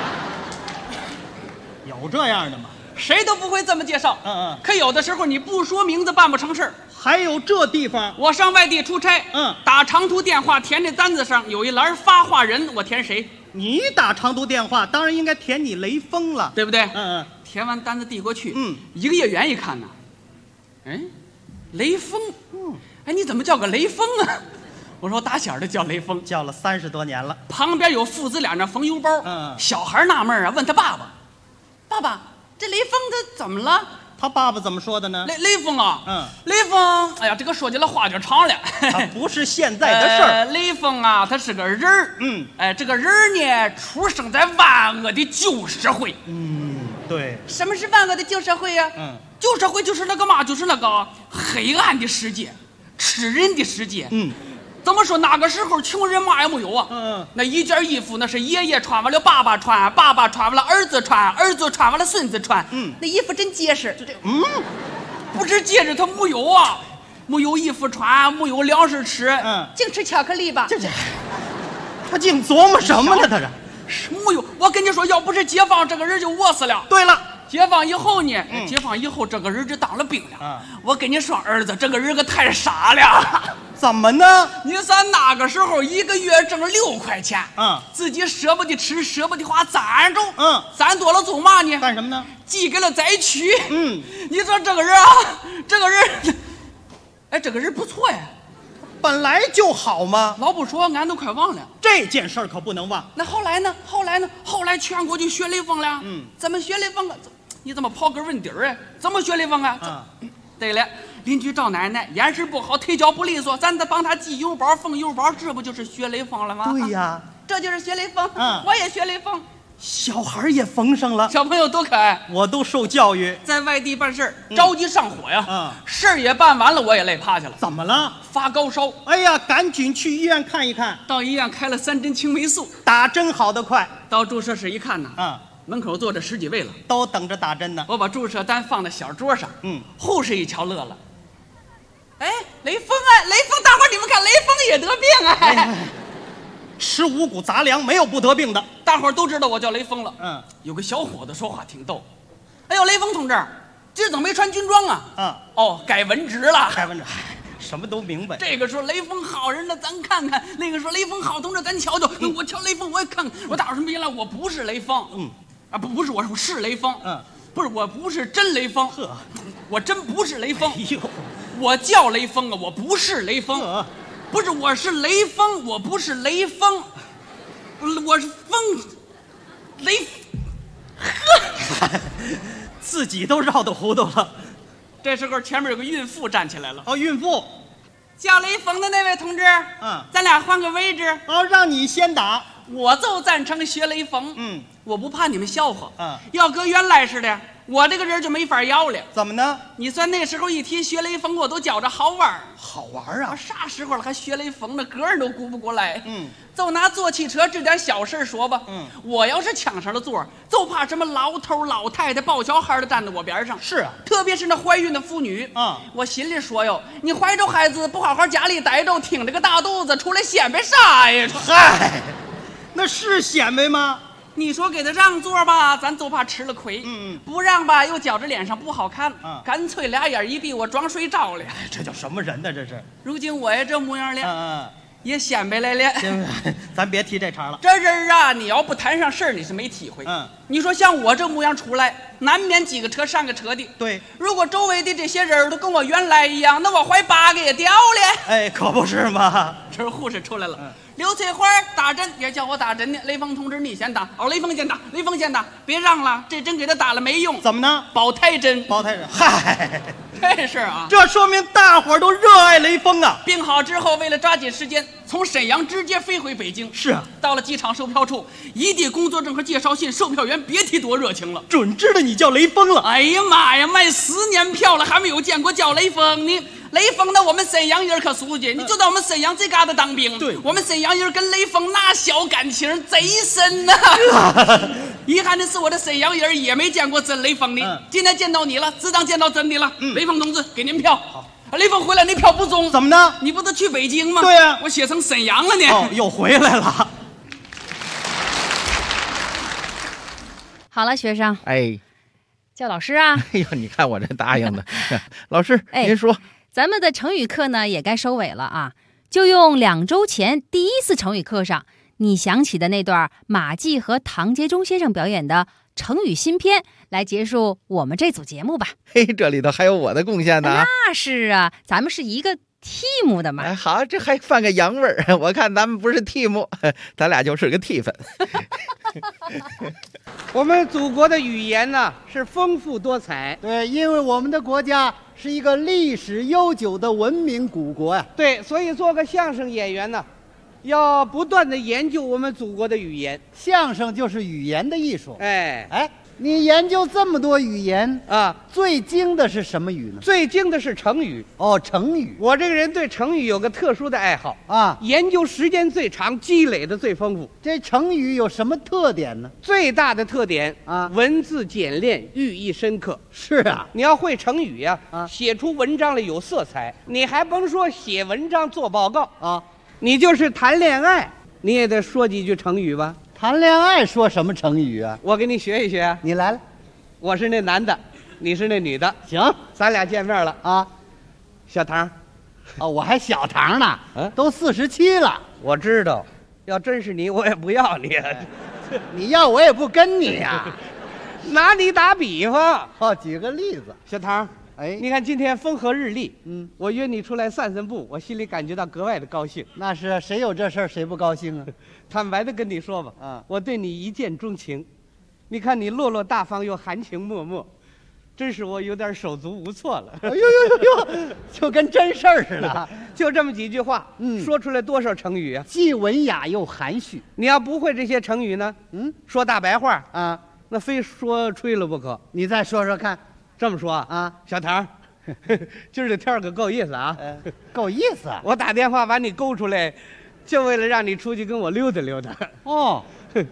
有这样的吗？ 谁都不会这么介绍。可有的时候你不说名字办不成事儿。 还有这地方， 我上外地出差，打长途电话填这单子上有一栏发话人，我填谁？ 你打长途电话，当然应该填你雷锋了， 对不对？填完单子递过去，1个月元一看呢，哎，雷锋，哎，你怎么叫个雷锋啊？我说打小就叫雷锋， 叫了30多年了。 旁边有父子俩那缝邮包，小孩纳闷啊，问他爸爸，爸爸，这雷锋他怎么了？ 他爸爸怎么说的呢？ 雷锋啊，雷锋，哎呀，这个说起来话就长了。 他不是现在的事儿。 雷锋啊，他是个人儿。哎，这个人儿呢，出生在万恶的旧社会。 对。 什么是万恶的旧社会呀？旧社会就是那个嘛，就是那个黑暗的世界，吃人的世界。怎么说？那个时候穷人嘛也没有啊。那一件衣服那是爷爷穿完了爸爸穿，爸爸穿完了儿子穿，儿子穿完了孙子穿。那衣服真结实。不是结实，他没有啊，没有衣服穿，没有粮食吃，净吃巧克力吧。 他净琢磨什么呢？他是没有。我跟你说，要不是解放，这个人就饿死了。 对了。 解放以后呢？解放以后，这个人就当了兵了。我跟你说，儿子，这个人可太傻了。 怎么呢？ 你算那个时候1个月挣6块钱，自己舍不得吃，舍不得花，攒着，攒多了做嘛呢？ 干什么呢？ 寄给了灾区。你说这个人啊，这个人，哎，这个人不错呀。 本来就好嘛。 老不说，俺都快忘了。 这件事儿可不能忘。 那后来呢？后来全国就学雷锋了。怎么学雷锋啊？你怎么刨根问底儿啊？怎么学雷锋啊？对了，邻居赵奶奶眼神不好，腿脚不利索，咱得帮她寄邮包、缝邮包，这不就是学雷锋了吗？ 对呀， 这就是学雷锋。我也学雷锋。 小孩也缝上了， 小朋友多可爱。 我都受教育， 在外地办事儿着急上火呀。事儿也办完了，我也累趴下了。 怎么了？ 发高烧。 哎呀，赶紧去医院看一看。 到医院开了3针青霉素， 打针好得快。 到注射室一看呢， 门口坐着10几位了， 都等着打针呢。 我把注射单放在小桌上，护士一瞧乐了，哎，雷锋啊，雷锋，大伙儿你们看，雷锋也得病啊！ 吃五谷杂粮没有不得病的， 大伙儿都知道我叫雷锋了。有个小伙子说话挺逗，哎呦，雷锋同志，今儿怎么没穿军装啊？哦，改文职了。 改文职，什么都明白。 这个说雷锋好人呢，咱看看；那个说雷锋好同志，咱瞧瞧。我瞧雷锋，我也看看。我打什么原来我不是雷锋，不是，我是雷锋，不是，我不是真雷锋，我真不是雷锋。我叫雷锋啊，我不是雷锋。不是，我是雷锋，我不是雷锋，我是风雷。 自己都绕得糊涂了。 这时候前面有个孕妇站起来了。 哦，孕妇， 叫雷锋的那位同志，咱俩换个位置。 哦，让你先打。 我就赞成学雷锋。我不怕你们笑话。要搁原来似的，我这个人就没法要了。 怎么呢？ 你算那时候一提学雷锋，我都觉着好玩。 好玩啊！ 啥时候了还学雷锋呢？个人都顾不过来。就拿坐汽车这点小事说吧。我要是抢上了座，就怕什么老头老太太抱小孩的站在我边上。 是啊， 特别是那怀孕的妇女。我心里说哟，你怀着孩子不好好家里待着，挺着个大肚子出来显摆啥呀？ 嗨，那是显摆吗？ 你说给他让座吧，咱就怕吃了亏。不让吧，又觉着脸上不好看。干脆俩眼一闭，我装睡着了。 这叫什么人呢？这是。 如今我也这模样了。也显摆来了。 咱别提这茬了。 这人啊，你要不谈上事儿，你是没体会。你说像我这模样出来，难免几个车上个车的。 对。 如果周围的这些人都跟我原来一样，那我怀8个也掉了。 哎，可不是嘛。 这是护士出来了。刘翠花打针，也叫我打针呢。雷锋同志，你先打。哦，雷锋先打，雷锋先打，别让了，这针给他打了没用。 怎么呢？ 保胎针。 保胎针。嗨， 这事啊， 这说明大伙儿都热爱雷锋啊。 病好之后，为了抓紧时间，从沈阳直接飞回北京。 是啊， 到了机场售票处，一递工作证和介绍信，售票员别提多热情了， 准知道你叫雷锋了。 哎呀妈呀，卖4年票了，还没有见过叫雷锋呢。雷锋呢，我们沈阳人可熟悉，你就在我们沈阳这嘎达当兵。 对， 我们沈阳人跟雷锋那小感情贼深呐。遗憾的是，我的沈阳人也没见过真雷锋呢。今天见到你了，自当见到真的了。雷锋同志，给您票。好。雷锋回来，那票不中。 怎么呢？ 你不是去北京吗？ 对呀， 我写成沈阳了呢。 哦，又回来了。 好了，学生。 哎， 叫老师啊。 哎呦，你看我这答应的。老师，您说。 咱们的成语课呢也该收尾了啊，就用2周前第1次成语课上你想起的那段马季和唐杰忠先生表演的成语新篇来结束我们这组节目吧。 嘿，这里头还有我的贡献呢。 那是啊，咱们是一个 team 的嘛。 哎，好，这还犯个洋味儿。我看咱们不是 team， 咱俩就是个 T 粉。 我们祖国的语言呢是丰富多彩。 对，因为我们的国家是一个历史悠久的文明古国呀。 对，所以做个相声演员呢，要不断的研究我们祖国的语言。 相声就是语言的艺术。 哎， 你研究这么多语言啊， 最精的是什么语呢？ 最精的是成语。 哦，成语。 我这个人对成语有个特殊的爱好啊， 研究时间最长，积累的最丰富。 这成语有什么特点呢？ 最大的特点啊，文字简练，寓意深刻。 是啊， 你要会成语呀，写出文章来有色彩。你还甭说写文章做报告啊，你就是谈恋爱，你也得说几句成语吧。 谈恋爱说什么成语啊？ 我给你学一学啊。 你来了， 我是那男的，你是那女的。 行， 咱俩见面了啊。小唐， 哦，我还小唐呢，都47了。 我知道，要真是你，我也不要你。 你要我也不跟你呀。 拿你打比方。 哦，举个例子。 小唐， 哎， 你看今天风和日丽，我约你出来散散步，我心里感觉到格外的高兴。 那是，谁有这事儿谁不高兴啊？ 坦白的跟你说吧，我对你一见钟情。你看你落落大方又含情脉脉，真是我有点手足无措了。 哎呦，就跟真事儿似的。 就这么几句话，说出来多少成语啊？ 既文雅又含蓄。 你要不会这些成语呢，说大白话啊，那非说吹了不可。 你再说说看。 这么说啊，小唐，今儿这天可够意思啊， 够意思。 我打电话把你勾出来，就为了让你出去跟我溜达溜达。 哦，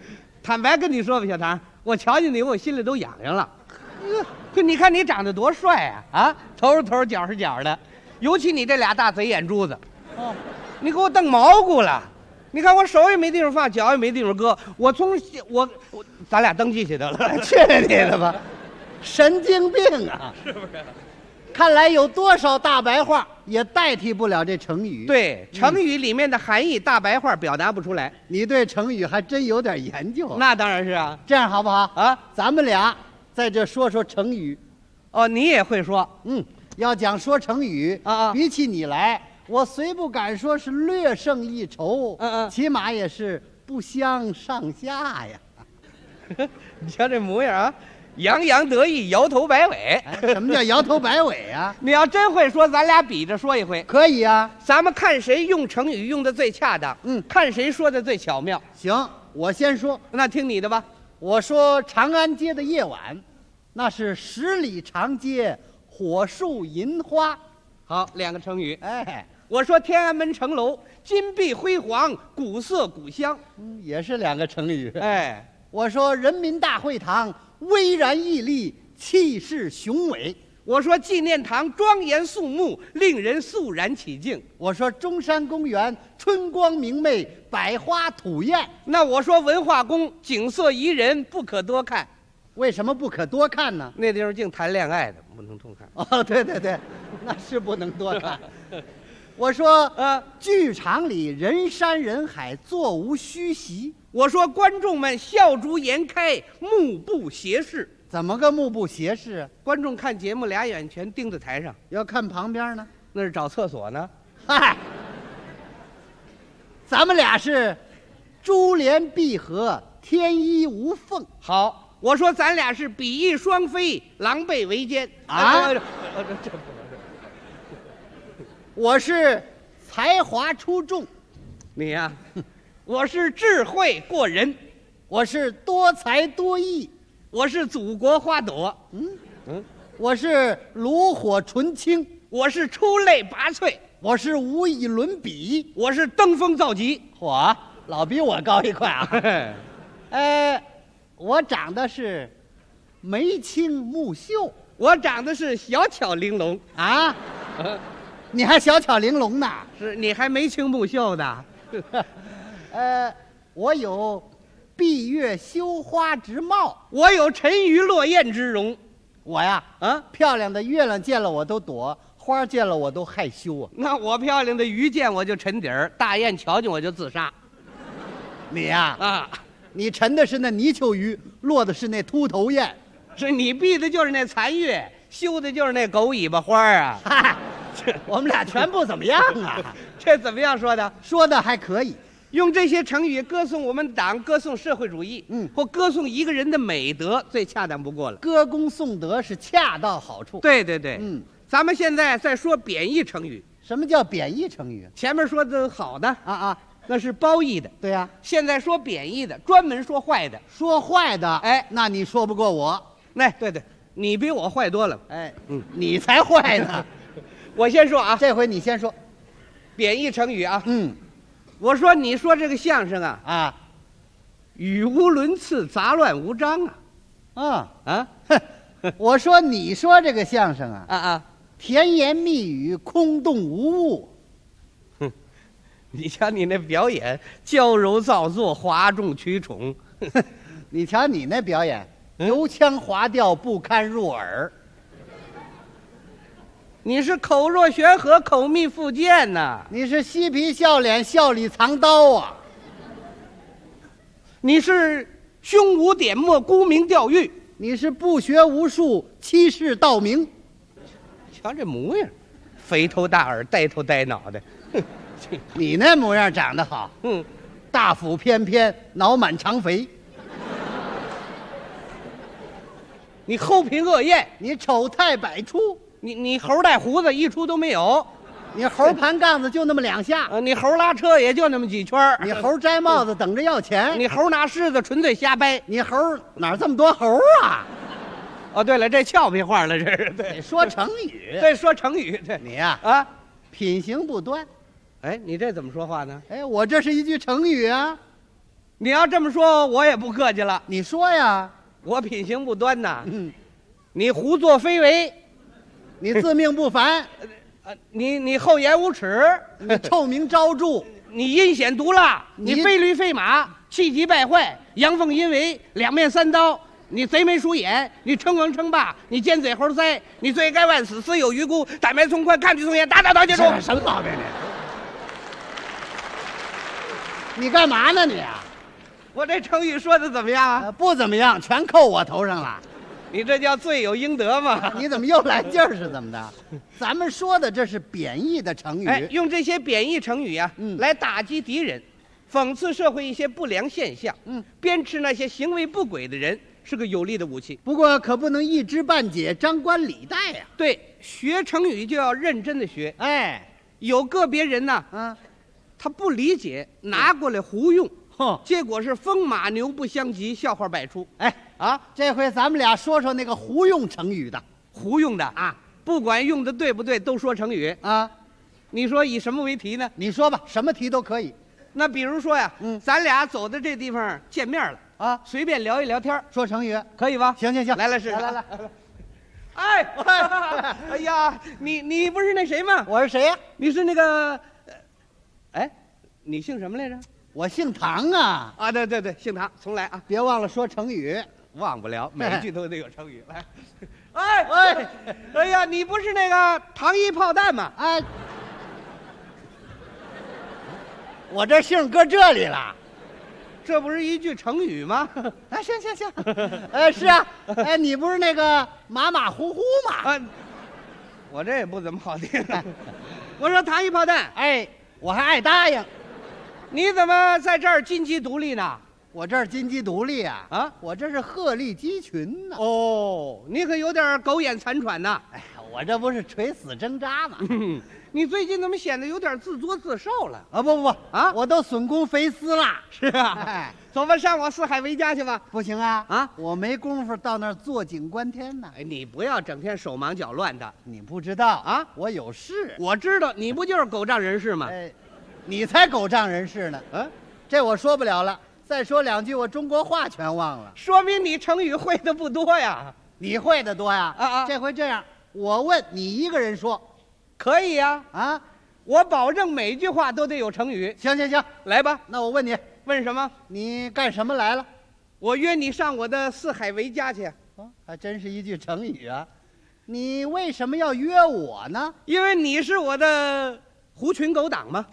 坦白跟你说吧，小唐，我瞧见你，我心里都痒痒了。就你看你长得多帅啊！头是头，脚是脚的，尤其你这俩大贼眼珠子，你给我瞪毛骨了。你看我手也没地方放，脚也没地方搁，咱俩登记去得了。 去你的吧，神经病啊！ 是不是？ 看来有多少大白话也代替不了这成语。 对，成语里面的含义，大白话表达不出来。 你对成语还真有点研究。 那当然是啊。 这样好不好啊？ 咱们俩在这说说成语。 哦，你也会说？ 要讲说成语啊， 比起你来，我虽不敢说是略胜一筹，起码也是不相上下呀。 你瞧这模样啊！洋洋得意，摇头摆尾。 什么叫摇头摆尾啊？ 你要真会说，咱俩比着说一回。 可以啊， 咱们看谁用成语用的最恰当，看谁说的最巧妙。 行，我先说， 那听你的吧。 我说长安街的夜晚，那是10里长街，火树银花。 好，2个成语。 哎， 我说天安门城楼，金碧辉煌，古色古香。 也是2个成语。 哎， 我说人民大会堂，巍然屹立，气势雄伟。 我说纪念堂庄严肃穆，令人肃然起敬。 我说中山公园春光明媚，百花吐艳。 那我说文化宫景色宜人，不可多看。 为什么不可多看呢？ 那地方净谈恋爱的，不能多看。 哦，对对对，那是不能多看。我说剧场里人山人海，座无虚席。 我说观众们笑逐颜开，目不斜视。 怎么个目不斜视？ 观众看节目俩眼全盯在台上， 要看旁边呢， 那是找厕所呢。 嗨，咱们俩是珠联璧合，天衣无缝。 好，我说咱俩是比翼双飞，狼狈为奸啊！ 这我是才华出众， 你呀，我是智慧过人， 我是多才多艺。 我是祖国花朵， 我是炉火纯青， 我是出类拔萃， 我是无以伦比， 我是登峰造极。 嚯，老比我高一块啊！我长得是眉清目秀， 我长得是小巧玲珑啊！你还小巧玲珑呢？ 是你还眉清目秀的。 我有闭月羞花之貌， 我有沉鱼落雁之容。 我呀，漂亮的月亮见了我都躲，花见了我都害羞啊。 那我漂亮的鱼见我就沉底儿，大雁瞧见我就自杀。 你呀，你沉的是那泥鳅鱼，落的是那秃头雁， 是你闭的就是那残月，羞的就是那狗尾巴花啊。 嗨，我们俩全不怎么样啊。 这怎么样说的？ 说的还可以。 用这些成语歌颂我们党，歌颂社会主义，或歌颂一个人的美德，最恰当不过了。 歌功颂德是恰到好处。 对对对，咱们现在在说贬义成语。 什么叫贬义成语？ 前面说的好的那是褒义的。 对呀， 现在说贬义的，专门说坏的。 说坏的，哎，那你说不过我。 哎，对对，你比我坏多了。 哎，你才坏呢。 我先说啊， 这回你先说， 贬义成语啊。我说，你说这个相声啊，语无伦次，杂乱无章我说你说这个相声甜言蜜语，空洞无物。 你瞧你那表演，娇柔造作，哗众取宠。 你瞧你那表演，油腔滑调，不堪入耳。 你是口若悬河，口蜜腹剑呐！ 你是嬉皮笑脸，笑里藏刀啊！ 你是胸无点墨，沽名钓誉； 你是不学无术，欺世盗名。 瞧这模样，肥头大耳，呆头呆脑的。 你那模样长得好，大腹翩翩，脑满肠肥。 你厚贫恶艳， 你丑态百出。 你猴带胡子一出都没有， 你猴盘杠子就那么2下， 你猴拉车也就那么几圈， 你猴摘帽子等着要钱， 你猴拿狮子纯粹瞎掰， 你猴哪这么多猴啊？ 哦，对了，这俏皮话了，这是对。 说成语， 对，说成语，对你呀品行不端。 哎，你这怎么说话呢？ 哎，我这是一句成语啊。 你要这么说，我也不客气了。 你说呀， 我品行不端呐。你胡作非为， 你自命不凡， 你厚颜无耻， 你臭名昭著， 你阴险毒辣，你非驴非马，气急败坏，阳奉阴违，两面三刀。你贼眉鼠眼，你称王称霸，你尖嘴猴腮，你罪该万死，死有余辜，胆白从宽，抗拒从严，打结束。 什么毛病你干嘛呢你啊？ 我这成语说的怎么样啊？ 不怎么样，全扣我头上了。 你这叫罪有应得嘛？ 你怎么又来劲儿是怎么的？咱们说的这是贬义的成语， 用这些贬义成语啊，来打击敌人，讽刺社会一些不良现象，鞭笞那些行为不轨的人。是个有力的武器， 不过可不能一知半解、张冠李戴呀。 对，学成语就要认真的学。有个别人呢，他不理解，拿过来胡用，结果是风马牛不相及，笑话百出。 这回咱们俩说说那个胡用成语的， 胡用的啊，不管用的对不对，都说成语啊。 你说以什么为题呢？ 你说吧，什么题都可以。 那比如说呀，咱俩走到这地方见面了。随便聊一聊天， 说成语可以吧？ 行， 来试试，来。哎呀，你不是那谁吗？ 我是谁呀？ 你是那个，你姓什么来着？ 我姓唐啊。 啊，对，姓唐，重来啊！ 别忘了说成语， 忘不了，每一句都得有成语。来，哎呀，你不是那个糖衣炮弹吗？ 我这姓搁这里了。 这不是一句成语吗？ 行，是啊，你不是那个马马虎虎吗？ 我这也不怎么好听。我说糖衣炮弹， 我还爱答应。 你怎么在这儿金鸡独立呢？ 我这儿金鸡独立啊！我这是鹤立鸡群呢。 哦，你可有点苟延残喘呐。 我这不是垂死挣扎吗？ 你最近怎么显得有点自作自受了？ 不啊！我都损公肥私了。 是啊，走吧，上我四海为家去吧。 不行啊！我没工夫到那儿坐井观天呢。 你不要整天手忙脚乱的。 你不知道啊？我有事。 我知道，你不就是狗仗人势吗？ 你才狗仗人势呢。这我说不了了。再说两句，我中国话全忘了。 说明你成语会的不多呀。 你会的多呀。这回这样，我问你一个人说。 可以呀，我保证每句话都得有成语。 行， 来吧。 那我问你， 问什么？ 你干什么来了？ 我约你上我的四海为家去。 还真是一句成语啊！你为什么要约我呢？ 因为你是我的狐群狗党吗？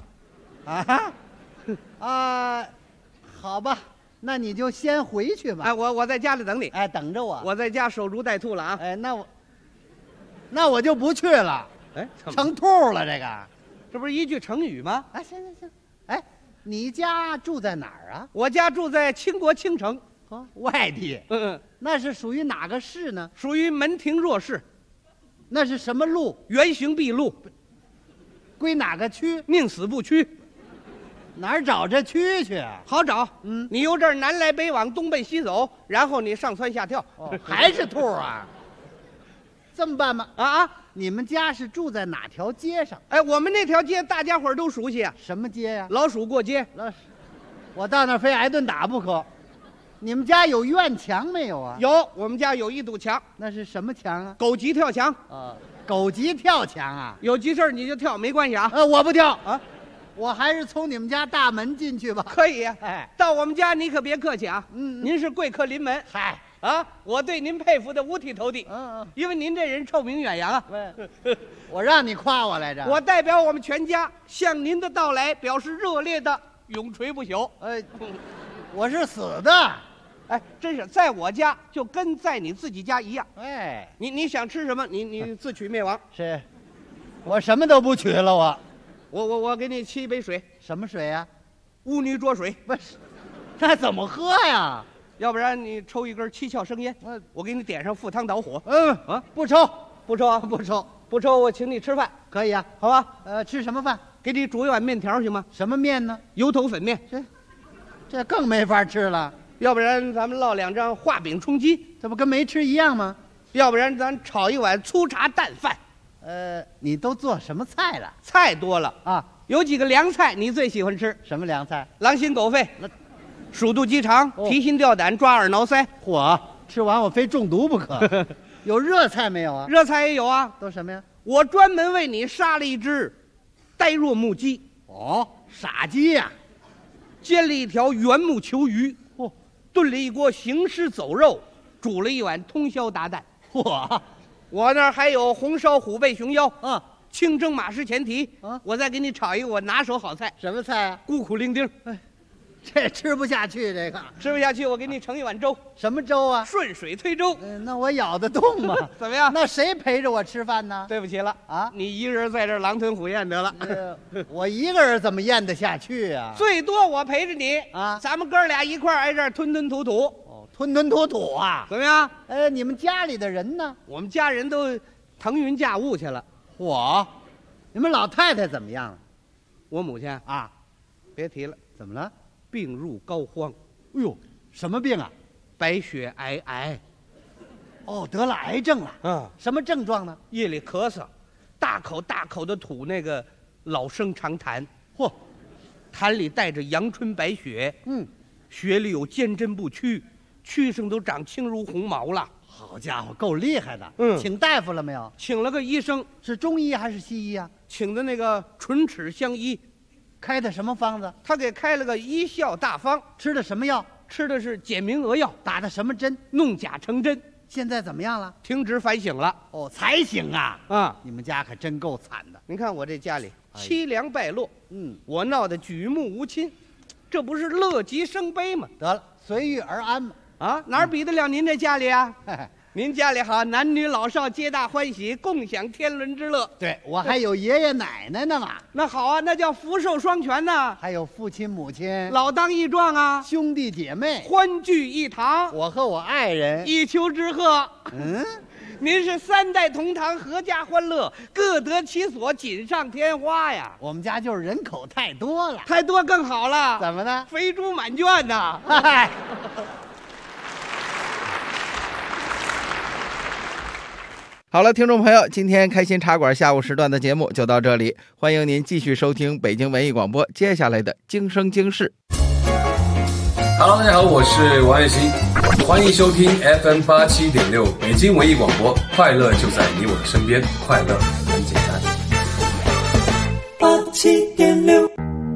好吧，那你就先回去吧。 我在家里等你。 等着我。 我在家守株待兔了啊。 那我就不去了。成兔了， 这不是一句成语吗？ 行。你家住在哪儿啊？ 我家住在倾国倾城， 外地。那是属于哪个市呢？ 属于门庭若市。 那是什么路？ 原形毕露。 归哪个区？ 宁死不屈。 哪儿找这区去啊？ 好找。你由这儿南来北往，东奔西走，然后你上蹿下跳。 还是兔啊？这么办吧？你们家是住在哪条街上？ 我们那条街大家伙都熟悉啊。 什么街呀？ 老鼠过街。 我到那儿非挨顿打不可。你们家有院墙没有啊？ 有，我们家有一堵墙。 那是什么墙啊？ 狗急跳墙。 狗急跳墙啊？ 有急事你就跳，没关系啊。 我不跳啊，我还是从你们家大门进去吧。 可以。到我们家你可别客气啊。您是贵客临门。 嗨。 我对您佩服的五体投地。因为您这人臭名远扬啊。 我让你夸我来着。 我代表我们全家向您的到来表示热烈的永垂不朽。 我是死的。 真是在我家就跟在你自己家一样。你想吃什么，你自取灭亡。 是，我什么都不取了。 我给你沏一杯水。 什么水呀？ 巫女浊水。 不是，那怎么喝呀？ 要不然你抽一根七窍生烟，我给你点上赴汤蹈火。 不抽， 不抽啊，不抽，我请你吃饭， 可以啊， 好吧？ 吃什么饭？ 给你煮一碗面条行吗？ 什么面呢？ 油头粉面。 这更没法吃了。 要不然咱们烙两张画饼充饥， 这不跟没吃一样吗？ 要不然咱炒一碗粗茶淡饭。 你都做什么菜了？ 菜多了啊，有几个凉菜你最喜欢吃？ 什么凉菜？ 狼心狗肺。 鼠肚鸡肠、提心吊胆、抓耳挠腮。 嚯，吃完我非中毒不可。有热菜没有啊？ 热菜也有啊。 都什么呀？ 我专门为你杀了一只呆若木鸡。 哦，傻鸡呀！ 煎了一条圆木球鱼。炖了一锅行尸走肉，煮了一碗通宵达旦。我那儿还有红烧虎背熊腰啊，清蒸马氏前蹄啊。我再给你炒一个我拿手好菜。 什么菜啊？ 孤苦伶仃。 哎，这吃不下去，这个吃不下去，我给你盛一碗粥。 什么粥啊？ 顺水推舟。 那我咬得动吗？ 怎么样？ 那谁陪着我吃饭呢？ 对不起了啊，你一个人在这儿狼吞虎咽得了。 我一个人怎么咽得下去啊？ 最多我陪着你啊，咱们哥俩一块儿挨这儿吞吞吐吐。 哦，吞吞吐吐啊？ 怎么样？ 你们家里的人呢？ 我们家人都腾云驾雾去了。 嚯，你们老太太怎么样了？ 我母亲啊，别提了。 怎么了？ 病入膏肓。 哎呦，什么病啊？ 白血癌。 哦，得了癌症了。 啊， 什么症状呢？ 夜里咳嗽，大口大口的吐那个老生常谈。 嚯， 痰里带着阳春白雪。血里有坚贞不屈，蛆上都长青如红毛了。 好家伙，够厉害的。请大夫了没有？ 请了个医生。 是中医还是西医啊？ 请的那个唇齿相依。 开的什么方子？ 他给开了个医效大方。 吃的什么药？ 吃的是简明扼要。 打的什么针？ 弄假成真。 现在怎么样了？ 停职反省了。 哦，才醒啊！ 啊， 你们家可真够惨的。 您看我这家里凄凉败落，我闹得举目无亲，这不是乐极生悲吗？ 得了，随遇而安嘛。 啊，哪儿比得了您这家里啊？您家里好，男女老少皆大欢喜，共享天伦之乐。 对，我还有爷爷奶奶呢嘛。 那好啊，那叫福寿双全呐。 还有父亲母亲， 老当益壮啊， 兄弟姐妹欢聚一堂。 我和我爱人一丘之貉。您是3代同堂，阖家欢乐，各得其所，锦上添花呀。 我们家就是人口太多了， 太多更好了。 怎么呢？ 肥猪满圈呐。 好了，听众朋友，今天开心茶馆下午时段的节目就到这里，欢迎您继续收听北京文艺广播接下来的今生今世。 Hello， 大家好，我是王栎鑫，欢迎收听 FM 87.6北京文艺广播，快乐就在你我的身边，快乐很简单。 87.6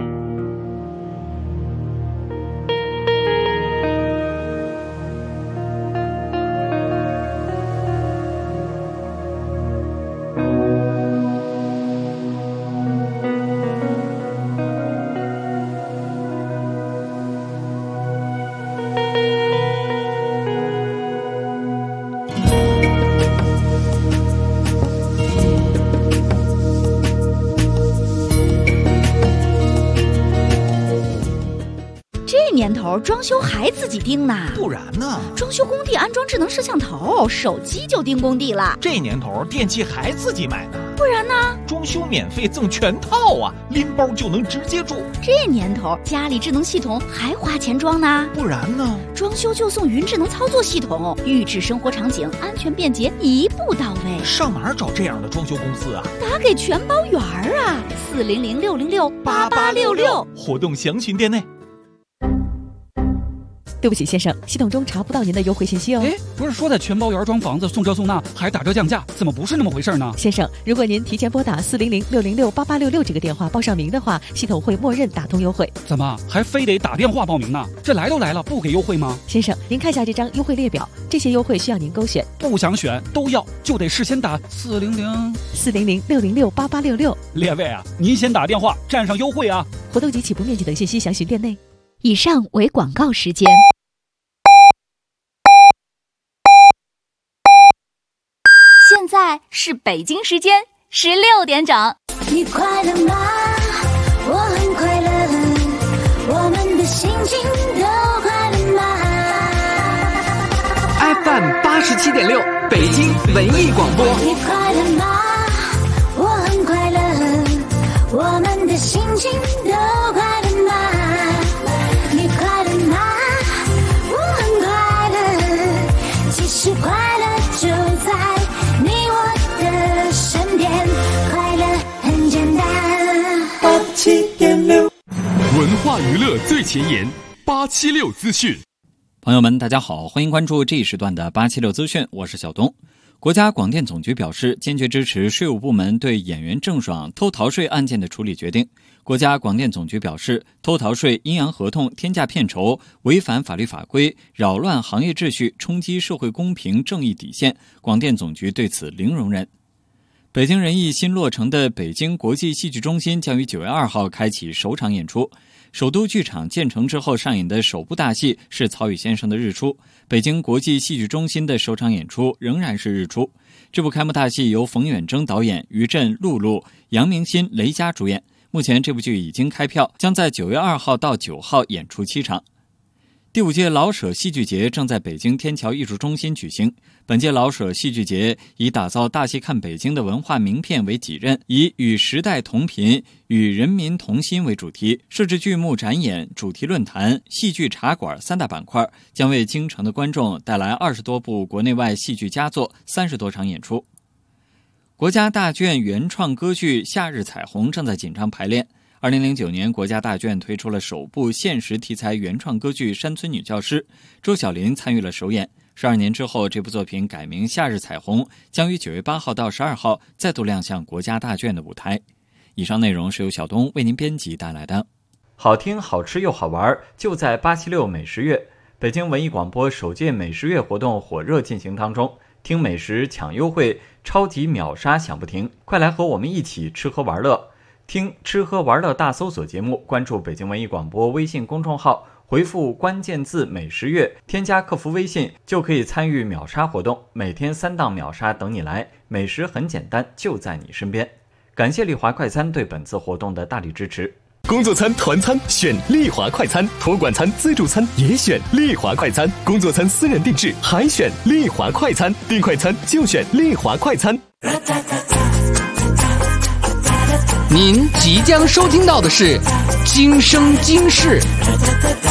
年头装修还自己盯呢， 不然呢？ 装修工地安装智能摄像头，手机就盯工地了。 这年头电器还自己买呢， 不然呢？ 装修免费赠全套啊，拎包就能直接住。 这年头家里智能系统还花钱装呢， 不然呢？ 装修就送云智能操作系统，预制生活场景，安全便捷，一步到位。 上哪儿找这样的装修公司啊？ 打给全包圆儿啊，400-606-8866， 活动详询店内。 对不起，先生，系统中查不到您的优惠信息哦。 哎，不是说在全包圆装房子送这送那还打折降价，怎么不是那么回事呢？ 先生，如果您提前拨打400-606-8866这个电话报上名的话，系统会默认打通优惠。 怎么还非得打电话报名呢？这来都来了，不给优惠吗？ 先生，您看下这张优惠列表，这些优惠需要您勾选。 不想选都要，就得事先打 400-606-8866。 列位啊，您先打电话占上优惠啊！ 活动及起步面积等信息详询店内。 以上为广告时间。 现在是北京时间16点整。 你快乐吗？我很快乐，我们的心情都快乐吗 ？FM 87.6北京文艺广播。 你快乐吗？我很快乐，我们的心情都快乐吗？你快乐吗？我很快乐，其实快乐就在你我的身边，快乐很简单。 87.6 文化娱乐最前沿 876资讯。 朋友们，大家好，欢迎关注这一时段的876资讯，我是小东。国家广电总局表示，坚决支持税务部门对演员郑爽偷逃税案件的处理决定。国家广电总局表示，偷逃税、阴阳合同、天价片酬，违反法律法规，扰乱行业秩序，冲击社会公平正义底线，广电总局对此零容忍。北京人艺新落成的北京国际戏剧中心将于9月2号开启首场演出。首都剧场建成之后上演的首部大戏是曹禺先生的《日出》，北京国际戏剧中心的首场演出仍然是《日出》。这部开幕大戏由冯远征导演，于震、陆路、杨明新、雷佳主演。目前这部剧已经开票，将在9月2号到9号演出7场。第5届老舍戏剧节正在北京天桥艺术中心举行。本届老舍戏剧节以打造大戏看北京的文化名片为己任，以与时代同频、与人民同心为主题，设置剧目展演、主题论坛、戏剧茶馆3大板块，将为京城的观众带来20多部国内外戏剧佳作、30多场演出。国家大剧原创歌剧《夏日彩虹》正在紧张排练。2009年，国家大剧院推出了首部现实题材原创歌剧《山村女教师》，周晓琳参与了首演。12年之后，这部作品改名《夏日彩虹》，将于9月8号到12号再度亮相国家大剧院的舞台。以上内容是由小东为您编辑带来的。好听、好吃又好玩，就在876美食月。北京文艺广播首届美食月活动火热进行当中，听美食抢优惠，超级秒杀享不停，快来和我们一起吃喝玩乐。听吃喝玩乐大搜索节目，关注北京文艺广播微信公众号，回复关键字美食月，添加客服微信就可以参与秒杀活动，每天3档秒杀等你来，美食很简单，就在你身边。感谢丽华快餐对本次活动的大力支持。 工作餐、团餐选丽华快餐，托管餐、自助餐也选丽华快餐，工作餐私人定制还选丽华快餐，订快餐就选丽华快餐。 您即将收听到的是《今生今世》。